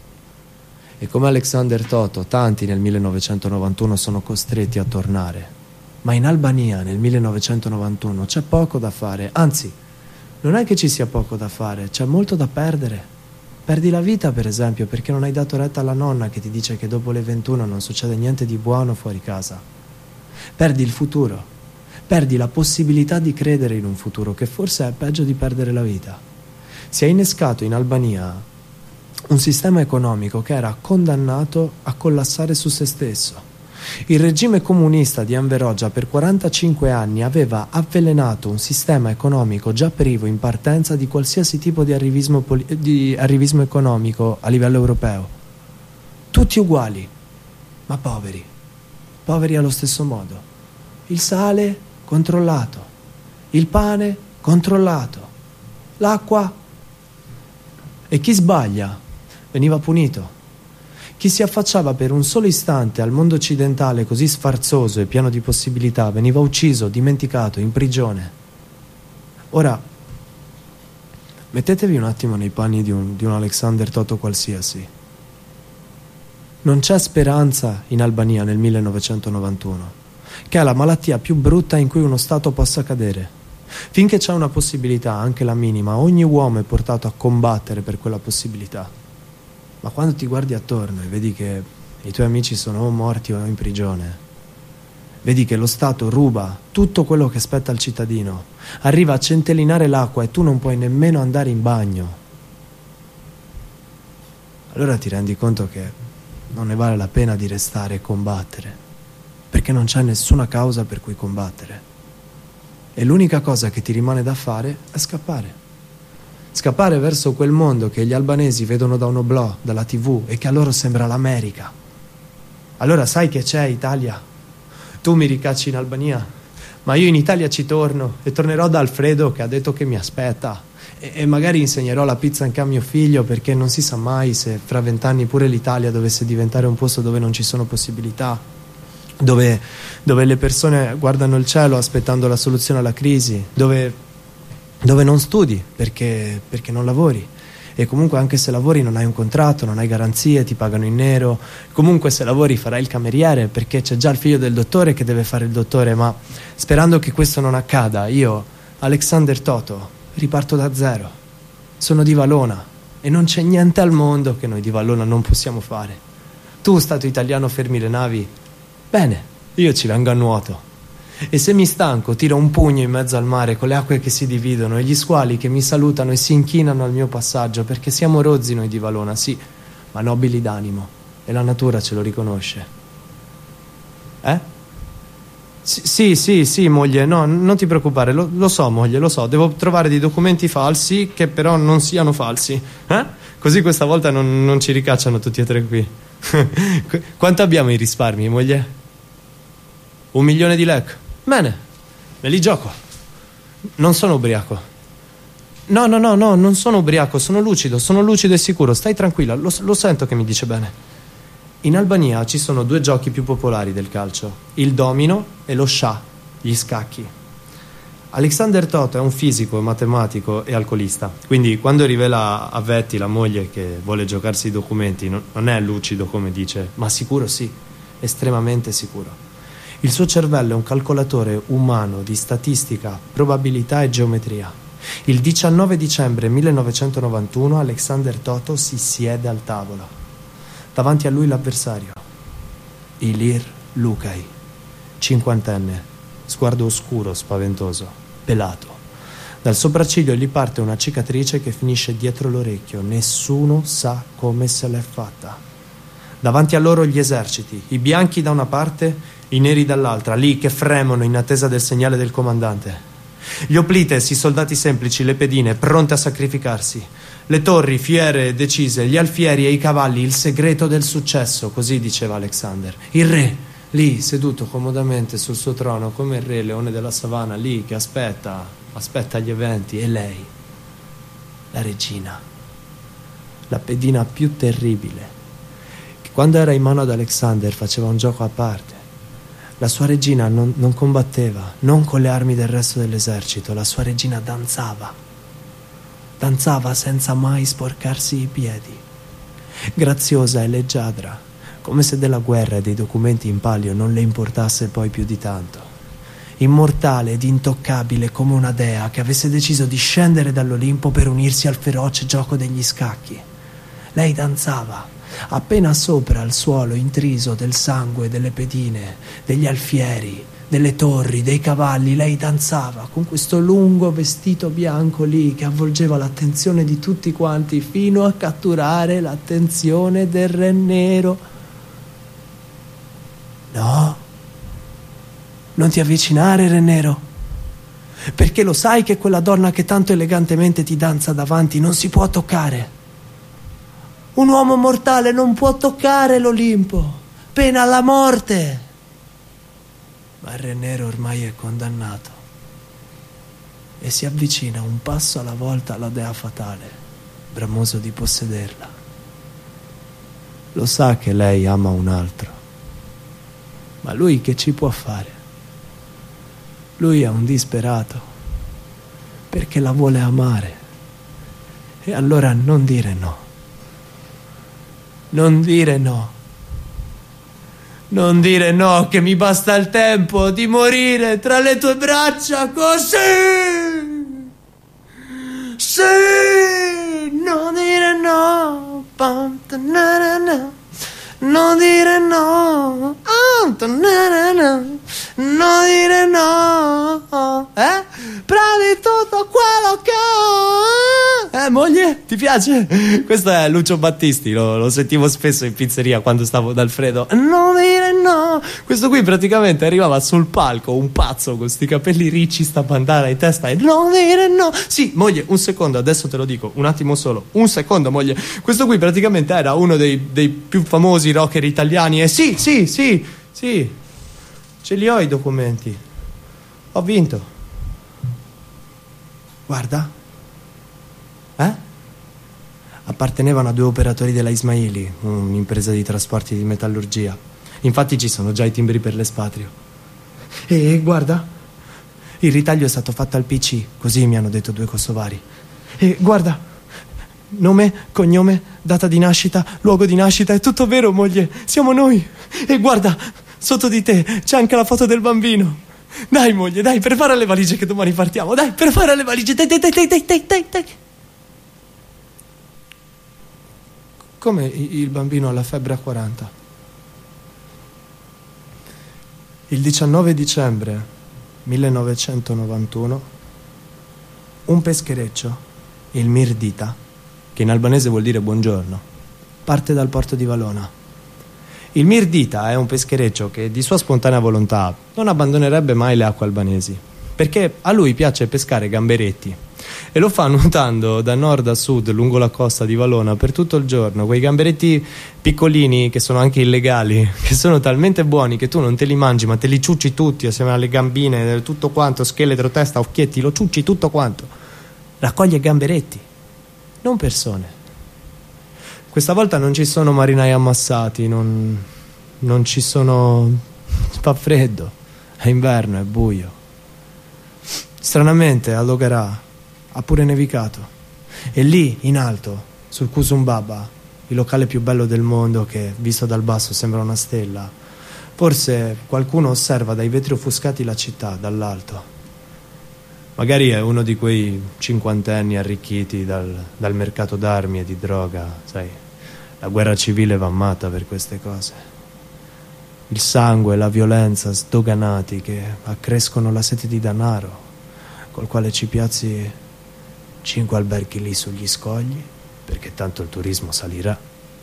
E come Alexander Toto, tanti nel 1991 sono costretti a tornare. Ma in Albania nel 1991 c'è poco da fare. Anzi, non è che ci sia poco da fare, c'è molto da perdere. Perdi la vita, per esempio, perché non hai dato retta alla nonna che ti dice che dopo le 21 non succede niente di buono fuori casa. Perdi il futuro, perdi la possibilità di credere in un futuro, che forse è peggio di perdere la vita. Si è innescato in Albania un sistema economico che era condannato a collassare su se stesso. Il regime comunista di Enver Hoxha per 45 anni aveva avvelenato un sistema economico già privo in partenza di qualsiasi tipo di arrivismo economico a livello europeo. Tutti uguali, ma poveri allo stesso modo. Il sale controllato, il pane controllato, l'acqua. E chi sbaglia veniva punito. Chi si affacciava per un solo istante al mondo occidentale così sfarzoso e pieno di possibilità veniva ucciso, dimenticato, in prigione. Ora, mettetevi un attimo nei panni di un Alexander Toto qualsiasi. Non c'è speranza in Albania nel 1991, che è la malattia più brutta in cui uno Stato possa cadere. Finché c'è una possibilità, anche la minima, ogni uomo è portato a combattere per quella possibilità. Ma quando ti guardi attorno e vedi che i tuoi amici sono o morti o in prigione, vedi che lo Stato ruba tutto quello che spetta al cittadino, arriva a centellinare l'acqua e tu non puoi nemmeno andare in bagno, allora ti rendi conto che non ne vale la pena di restare e combattere, perché non c'è nessuna causa per cui combattere. E l'unica cosa che ti rimane da fare è scappare. Scappare verso quel mondo che gli albanesi vedono da un oblò, dalla TV, e che a loro sembra l'America. Allora sai che c'è, Italia? Tu mi ricacci in Albania, ma io in Italia ci torno e tornerò da Alfredo che ha detto che mi aspetta e magari insegnerò la pizza anche a mio figlio, perché non si sa mai se fra 20 anni pure l'Italia dovesse diventare un posto dove non ci sono possibilità, dove le persone guardano il cielo aspettando la soluzione alla crisi, dove non studi perché non lavori, e comunque anche se lavori non hai un contratto, non hai garanzie, ti pagano in nero. Comunque se lavori farai il cameriere perché c'è già il figlio del dottore che deve fare il dottore. Ma sperando che questo non accada, io, Alexander Toto, riparto da zero. Sono di Valona e non c'è niente al mondo che noi di Valona non possiamo fare. Tu, Stato italiano, fermi le navi, bene, io ci vengo a nuoto. E se mi stanco tiro un pugno in mezzo al mare con le acque che si dividono e gli squali che mi salutano e si inchinano al mio passaggio, perché siamo rozzi noi di Valona, sì, ma nobili d'animo, e la natura ce lo riconosce. Sì, moglie, no, non ti preoccupare, lo so, moglie, lo so, devo trovare dei documenti falsi che però non siano falsi, eh? Così questa volta non ci ricacciano tutti e tre qui. Quanto abbiamo in risparmi, moglie? 1 milione di lek. Bene, me li gioco. Non sono ubriaco. No, non sono ubriaco, sono lucido e sicuro, stai tranquilla, lo sento che mi dice bene. In Albania ci sono 2 giochi più popolari del calcio, il domino e lo scià, gli scacchi. Alexander Toto è un fisico, matematico e alcolista, quindi quando rivela a Vetti, la moglie, che vuole giocarsi i documenti, non è lucido come dice, ma sicuro sì, estremamente sicuro. Il suo cervello è un calcolatore umano di statistica, probabilità e geometria. Il 19 dicembre 1991 Alexander Toto si siede al tavolo. Davanti a lui l'avversario, Ilir Lukaj, 50enne, sguardo oscuro, spaventoso, pelato. Dal sopracciglio gli parte una cicatrice che finisce dietro l'orecchio. Nessuno sa come se l'è fatta. Davanti a loro gli eserciti, i bianchi da una parte, i neri dall'altra, lì che fremono in attesa del segnale del comandante. Gli oplites, i soldati semplici, le pedine, pronte a sacrificarsi. Le torri, fiere e decise, gli alfieri e i cavalli, il segreto del successo, così diceva Alexander. Il re, lì, seduto comodamente sul suo trono, come il re leone della savana, lì che aspetta gli eventi. E lei, la regina, la pedina più terribile, che quando era in mano ad Alexander faceva un gioco a parte. La sua regina non combatteva, non con le armi del resto dell'esercito, la sua regina danzava senza mai sporcarsi i piedi, graziosa e leggiadra, come se della guerra e dei documenti in palio non le importasse poi più di tanto, immortale ed intoccabile come una dea che avesse deciso di scendere dall'Olimpo per unirsi al feroce gioco degli scacchi. Lei danzava, appena sopra al suolo intriso del sangue delle pedine, degli alfieri, delle torri, dei cavalli. Lei danzava con questo lungo vestito bianco lì che avvolgeva l'attenzione di tutti quanti fino a catturare l'attenzione del Re Nero. No, non ti avvicinare, Re Nero, perché lo sai che quella donna che tanto elegantemente ti danza davanti non si può toccare. Un uomo mortale non può toccare l'Olimpo, pena la morte. Ma il Re Nero ormai è condannato e si avvicina un passo alla volta alla dea fatale, bramoso di possederla. Lo sa che lei ama un altro, ma lui che ci può fare? Lui è un disperato, perché la vuole amare. E allora non dire no. Non dire no. Non dire no, che mi basta il tempo di morire tra le tue braccia così. Sì, non dire no. Non dire no. Non dire no. Prendi tutto quello che ho. Moglie, ti piace? Questo è Lucio Battisti, lo sentivo spesso in pizzeria quando stavo da Alfredo. Non dire no. Questo qui praticamente arrivava sul palco, un pazzo con sti capelli ricci, sta bandana in testa e non dire no. Sì, moglie, un secondo, adesso te lo dico, un attimo solo, un secondo, moglie. Questo qui praticamente era uno dei più famosi rocker italiani e sì, ce li ho i documenti. Ho vinto. Guarda. Appartenevano a 2 operatori della Ismaili, un'impresa di trasporti di metallurgia. Infatti ci sono già i timbri per l'espatrio. E guarda, il ritaglio è stato fatto al PC, così mi hanno detto 2 kosovari. E guarda, nome, cognome, data di nascita, luogo di nascita, è tutto vero, moglie, siamo noi. E guarda, sotto di te c'è anche la foto del bambino. Dai, moglie, dai, prepara le valigie che domani partiamo. Dai, prepara le valigie, dai. Come il bambino ha la febbre a 40? Il 19 dicembre 1991 un peschereccio, il Mirdita, che in albanese vuol dire buongiorno, parte dal porto di Valona. Il Mirdita è un peschereccio che di sua spontanea volontà non abbandonerebbe mai le acque albanesi, perché a lui piace pescare gamberetti e lo fa nuotando da nord a sud lungo la costa di Valona per tutto il giorno. Quei gamberetti piccolini che sono anche illegali, che sono talmente buoni che tu non te li mangi ma te li ciucci tutti assieme alle gambine, tutto quanto, scheletro, testa, occhietti, lo ciucci tutto quanto. Raccoglie gamberetti, non persone. Questa volta non ci sono marinai ammassati, non ci sono... fa freddo, è inverno, è buio. Stranamente a Logarà ha pure nevicato, e lì in alto sul Kusumbaba, il locale più bello del mondo che visto dal basso sembra una stella, forse qualcuno osserva dai vetri offuscati la città dall'alto. Magari è uno di quei cinquantenni arricchiti dal mercato d'armi e di droga, sai, la guerra civile va matta per queste cose. Il sangue e la violenza sdoganati che accrescono la sete di denaro, col quale ci piazzi 5 alberghi lì sugli scogli, perché tanto il turismo salirà.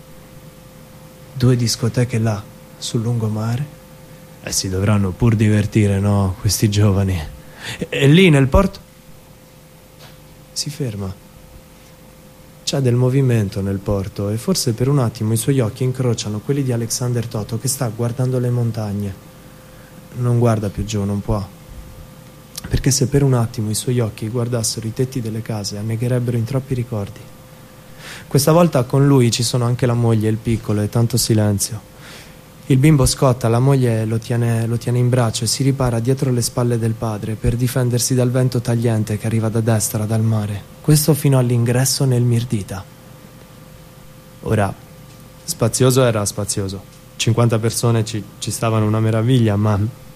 2 discoteche là, sul lungomare. Si dovranno pur divertire, no, questi giovani. E lì nel porto si ferma. C'è del movimento nel porto e forse per un attimo i suoi occhi incrociano quelli di Alexander Toto, che sta guardando le montagne. Non guarda più giù, non può. Perché se per un attimo i suoi occhi guardassero i tetti delle case, annegherebbero in troppi ricordi. Questa volta con lui ci sono anche la moglie e il piccolo, e tanto silenzio. Il bimbo scotta, la moglie lo tiene in braccio e si ripara dietro le spalle del padre per difendersi dal vento tagliente che arriva da destra, dal mare. Questo fino all'ingresso nel Mirdita. Ora, spazioso era spazioso. 50 persone ci stavano una meraviglia, ma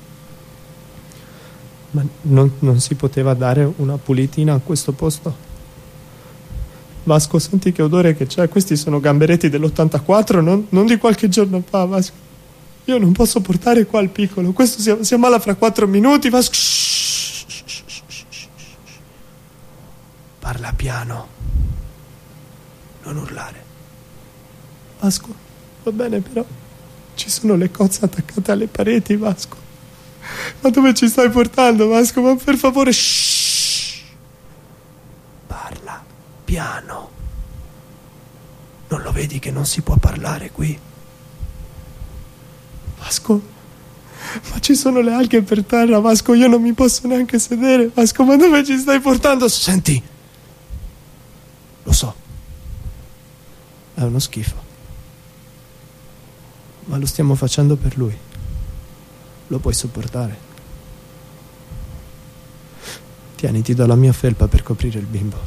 non si poteva dare una pulitina a questo posto? Vasco, senti che odore che c'è? Questi sono gamberetti dell'84, non di qualche giorno fa, Vasco. Io non posso portare qua il piccolo. Questo si ammala fra 4 minuti, Vasco. Parla piano. Non urlare. Vasco, va bene, però ci sono le cozze attaccate alle pareti, Vasco. Ma dove ci stai portando, Vasco? Ma per favore, shh. Parla piano. Non lo vedi che non si può parlare qui? Vasco, ma ci sono le alghe per terra, Vasco, io non mi posso neanche sedere, Vasco, ma dove ci stai portando? Senti, lo so, è uno schifo, ma lo stiamo facendo per lui. Lo puoi sopportare. Tieni, ti do la mia felpa per coprire il bimbo.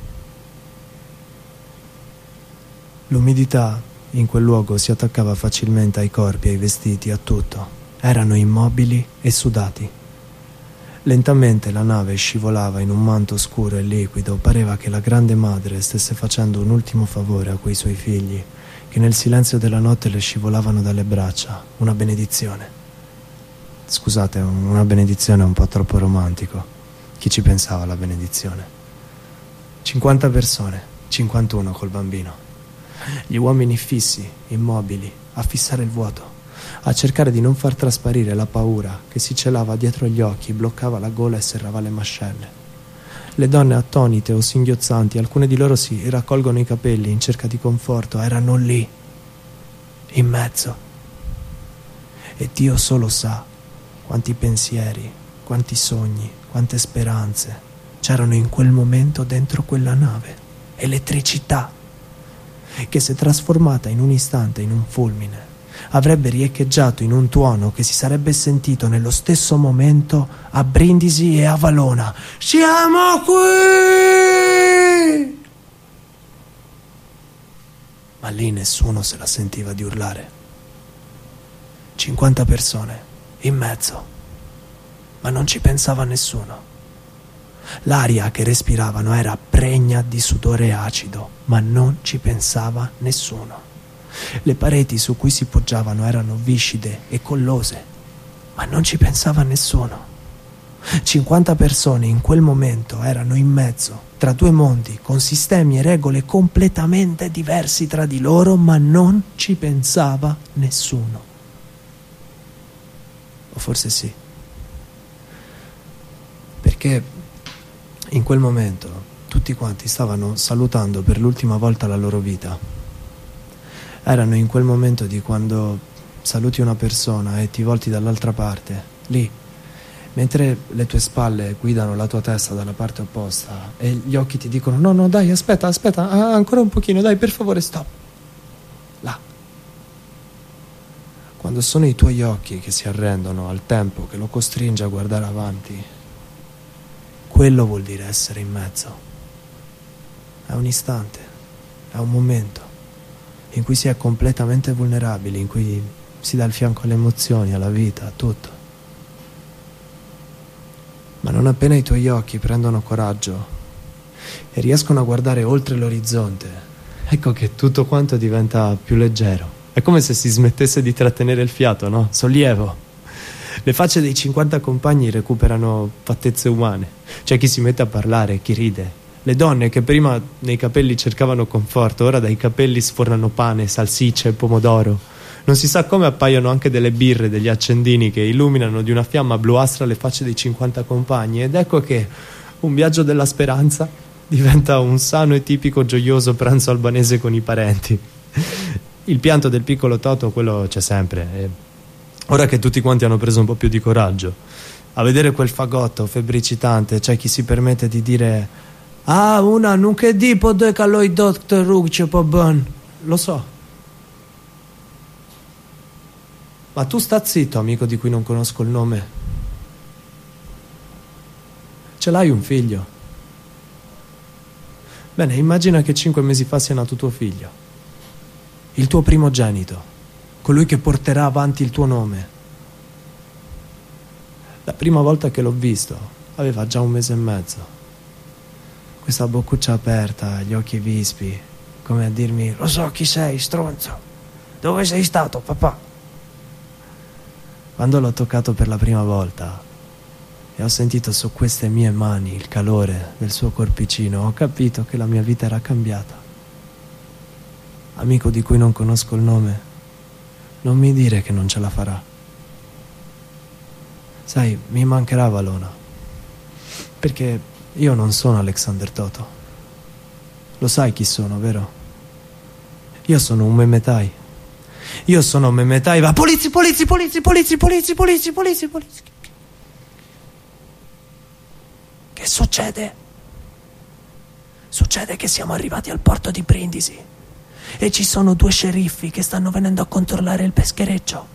L'umidità in quel luogo si attaccava facilmente ai corpi, ai vestiti, a tutto. Erano immobili e sudati. Lentamente la nave scivolava in un manto scuro e liquido. Pareva che la grande madre stesse facendo un ultimo favore a quei suoi figli, che nel silenzio della notte le scivolavano dalle braccia. Una benedizione. Scusate, una benedizione è un po' troppo romantico. Chi ci pensava alla benedizione? 50 persone, 51 col bambino. Gli uomini fissi, immobili, a fissare il vuoto, a cercare di non far trasparire la paura che si celava dietro gli occhi, bloccava la gola e serrava le mascelle. Le donne attonite o singhiozzanti, alcune di loro si raccolgono i capelli in cerca di conforto, erano lì, in mezzo. E Dio solo sa quanti pensieri, quanti sogni, quante speranze c'erano in quel momento dentro quella nave. Elettricità che, se trasformata in un istante in un fulmine, avrebbe riecheggiato in un tuono che si sarebbe sentito nello stesso momento a Brindisi e a Valona. Siamo qui! Ma lì nessuno se la sentiva di urlare. 50 persone in mezzo, ma non ci pensava nessuno. L'aria che respiravano era pregna di sudore acido, ma non ci pensava nessuno. Le pareti su cui si poggiavano erano viscide e collose, ma non ci pensava nessuno. 50 persone in quel momento erano in mezzo tra due mondi con sistemi e regole completamente diversi tra di loro, ma non ci pensava nessuno. O forse sì. Perché in quel momento tutti quanti stavano salutando per l'ultima volta la loro vita. Erano in quel momento di quando saluti una persona e ti volti dall'altra parte, lì, mentre le tue spalle guidano la tua testa dalla parte opposta e gli occhi ti dicono no, no, dai, aspetta, ancora un pochino, dai, per favore, stop. Là. Quando sono i tuoi occhi che si arrendono al tempo che lo costringe a guardare avanti, quello vuol dire essere in mezzo. È un istante, è un momento in cui si è completamente vulnerabili, in cui si dà il fianco alle emozioni, alla vita, a tutto. Ma non appena i tuoi occhi prendono coraggio e riescono a guardare oltre l'orizzonte, ecco che tutto quanto diventa più leggero. È come se si smettesse di trattenere il fiato, no? Sollievo. Le facce dei 50 compagni recuperano fattezze umane. C'è chi si mette a parlare, chi ride. Le donne che prima nei capelli cercavano conforto, ora dai capelli sfornano pane, salsicce, pomodoro. Non si sa come appaiono anche delle birre, degli accendini che illuminano di una fiamma bluastra le facce dei 50 compagni. Ed ecco che un viaggio della speranza diventa un sano e tipico gioioso pranzo albanese con i parenti. Il pianto del piccolo Toto, quello c'è sempre. E ora che tutti quanti hanno preso un po' più di coraggio, a vedere quel fagotto febbricitante, c'è chi si permette di dire: ah, una non che di po due caloi doctor Rugce po ben. Lo so. Ma tu sta zitto, amico di cui non conosco il nome. Ce l'hai un figlio? Bene, immagina che 5 mesi fa sia nato tuo figlio. Il tuo primogenito, colui che porterà avanti il tuo nome. La prima volta che l'ho visto aveva già 1 mese e mezzo. Questa boccuccia aperta, gli occhi vispi, come a dirmi: lo so chi sei, stronzo. Dove sei stato, papà? Quando l'ho toccato per la prima volta e ho sentito su queste mie mani il calore del suo corpicino, ho capito che la mia vita era cambiata. Amico di cui non conosco il nome, non mi dire che non ce la farà. Sai, mi mancherà Valona, perché io non sono Alexander Toto. Lo sai chi sono, vero? Io sono un memetai. Io sono memetai. Va, polizi. Che succede? Succede che siamo arrivati al porto di Brindisi e ci sono 2 sceriffi che stanno venendo a controllare il peschereccio.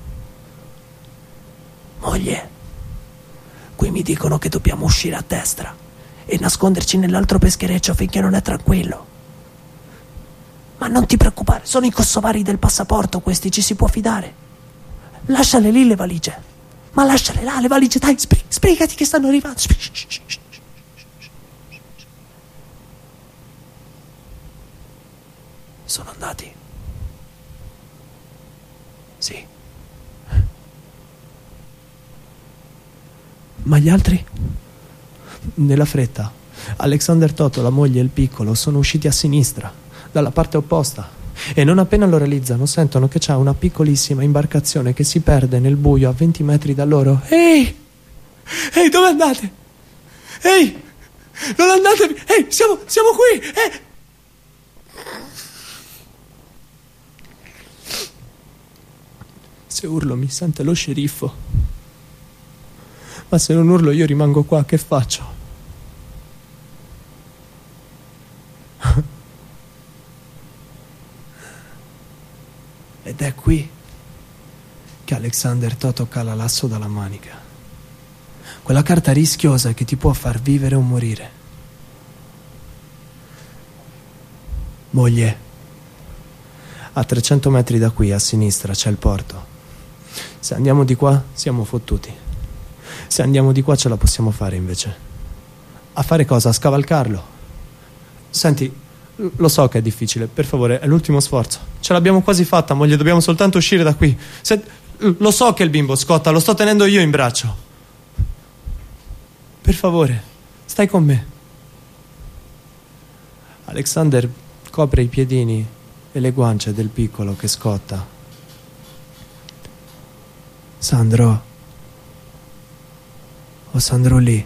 Moglie, qui mi dicono che dobbiamo uscire a destra e nasconderci nell'altro peschereccio finché non è tranquillo. Ma non ti preoccupare, sono i kosovari del passaporto questi, ci si può fidare. Lasciale lì le valigie. Ma lasciale là le valigie, dai, sbrigati che stanno arrivando. Sono andati? Sì. Ma gli altri? Nella fretta, Alexander Toto, la moglie e il piccolo sono usciti a sinistra, dalla parte opposta, e non appena lo realizzano sentono che c'è una piccolissima imbarcazione che si perde nel buio a 20 metri da loro. Ehi, dove andate? Ehi, non andatevi! Ehi, siamo qui! Se urlo mi sente lo sceriffo, ma se non urlo io rimango qua, che faccio? Ed è qui che Alexander Toto cala l'asso dalla manica, quella carta rischiosa che ti può far vivere o morire. Moglie, a 300 metri da qui a sinistra c'è il porto. Se andiamo di qua siamo fottuti. Se andiamo di qua ce la possiamo fare invece. A fare cosa? A scavalcarlo? Senti, lo so che è difficile, per favore, è l'ultimo sforzo. Ce l'abbiamo quasi fatta, moglie, dobbiamo soltanto uscire da qui. Lo so che il bimbo scotta, lo sto tenendo io in braccio. Per favore, stai con me. Alexander copre i piedini e le guance del piccolo che scotta. Sandro. Oh, Sandro lì.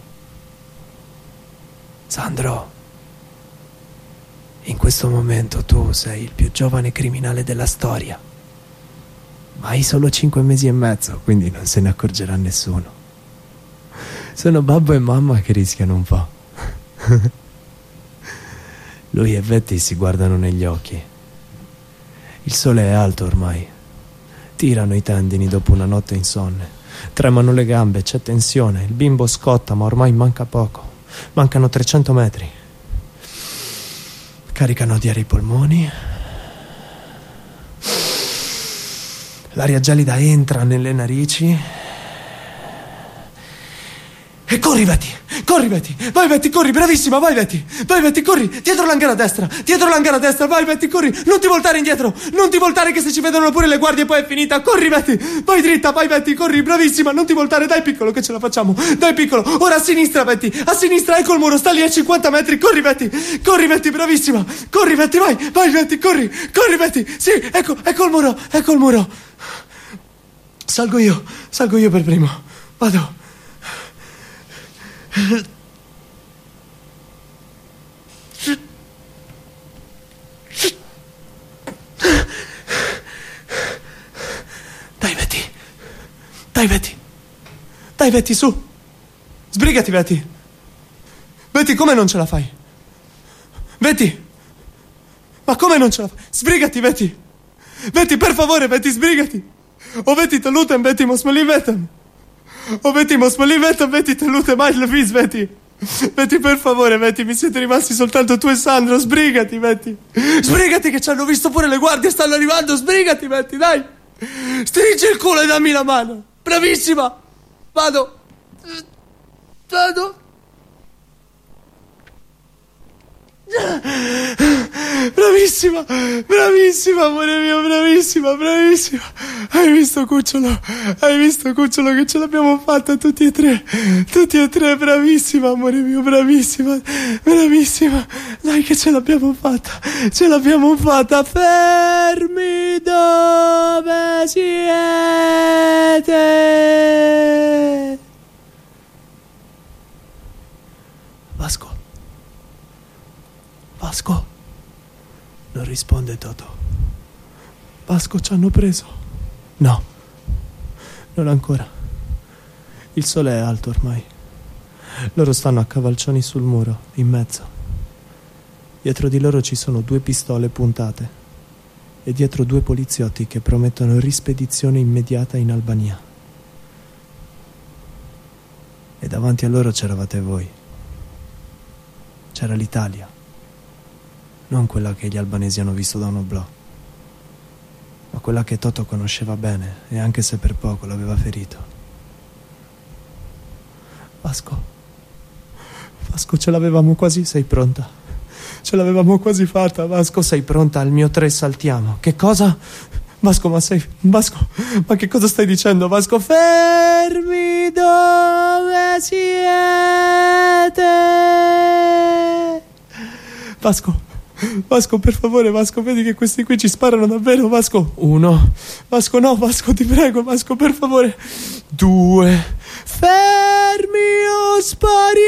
Sandro. In questo momento tu sei il più giovane criminale della storia. Ma hai solo 5 mesi e mezzo, quindi non se ne accorgerà nessuno. Sono babbo e mamma che rischiano un po'. Lui e Betty si guardano negli occhi. Il sole è alto ormai. Tirano i tendini dopo una notte insonne. Tremano le gambe, c'è tensione. Il bimbo scotta, ma ormai manca poco. Mancano 300 metri. Caricano di aria i polmoni. L'aria gelida entra nelle narici. E corri Betty, vai Betty, corri, bravissima, vai Betty, corri, dietro l'angara a destra, vai Betty, corri, non ti voltare indietro, non ti voltare che se ci vedono pure le guardie poi è finita, corri Betty, vai dritta, vai Betty, corri, bravissima, non ti voltare, dai piccolo che ce la facciamo, dai piccolo, ora a sinistra Betty, a sinistra, ecco il muro, sta lì a 50 metri, corri Betty, bravissima, corri Betty, vai Betty, corri Betty, sì, ecco il muro, salgo io per primo, vado. Dai Betty, su. Sbrigati Betty. Betty, come non ce la fai? Betty. Ma come non ce la fai? Sbrigati Betty. Betty, per favore Betty, sbrigati. Oh Betty, te lutem Betty, mos me livetem. Oh Betty, mos me livetem Betty, te lutem, mai le vis Betty. Betty, per favore Betty, mi siete rimasti soltanto tu e Sandro, sbrigati Betty. Sbrigati che ci hanno visto pure le guardie, stanno arrivando, sbrigati Betty, dai. Stringi il culo e dammi la mano. Bravissima. Vado. Bravissima amore mio, bravissima. Hai visto cucciolo che ce l'abbiamo fatta tutti e tre, bravissima amore mio, bravissima, dai che ce l'abbiamo fatta, fermi dove siete. Vasco, non risponde Toto. Vasco, ci hanno preso. No, non ancora. Il sole è alto ormai. Loro stanno a cavalcioni sul muro, in mezzo. Dietro di loro ci sono 2 pistole puntate e dietro 2 poliziotti che promettono rispedizione immediata in Albania. E davanti a loro c'eravate voi. C'era l'Italia. Non quella che gli albanesi hanno visto da un oblò, ma quella che Toto conosceva bene e anche se per poco l'aveva ferito. Vasco, ce l'avevamo quasi, sei pronta? Ce l'avevamo quasi fatta, Vasco, sei pronta? Al mio 3 saltiamo. Che cosa? Vasco, ma che cosa stai dicendo, Vasco? Fermi dove siete. Vasco, per favore, Vasco, vedi che questi qui ci sparano davvero, Vasco. 1. Vasco, no, Vasco, ti prego, Vasco, per favore. 2. Fermi o spariamo.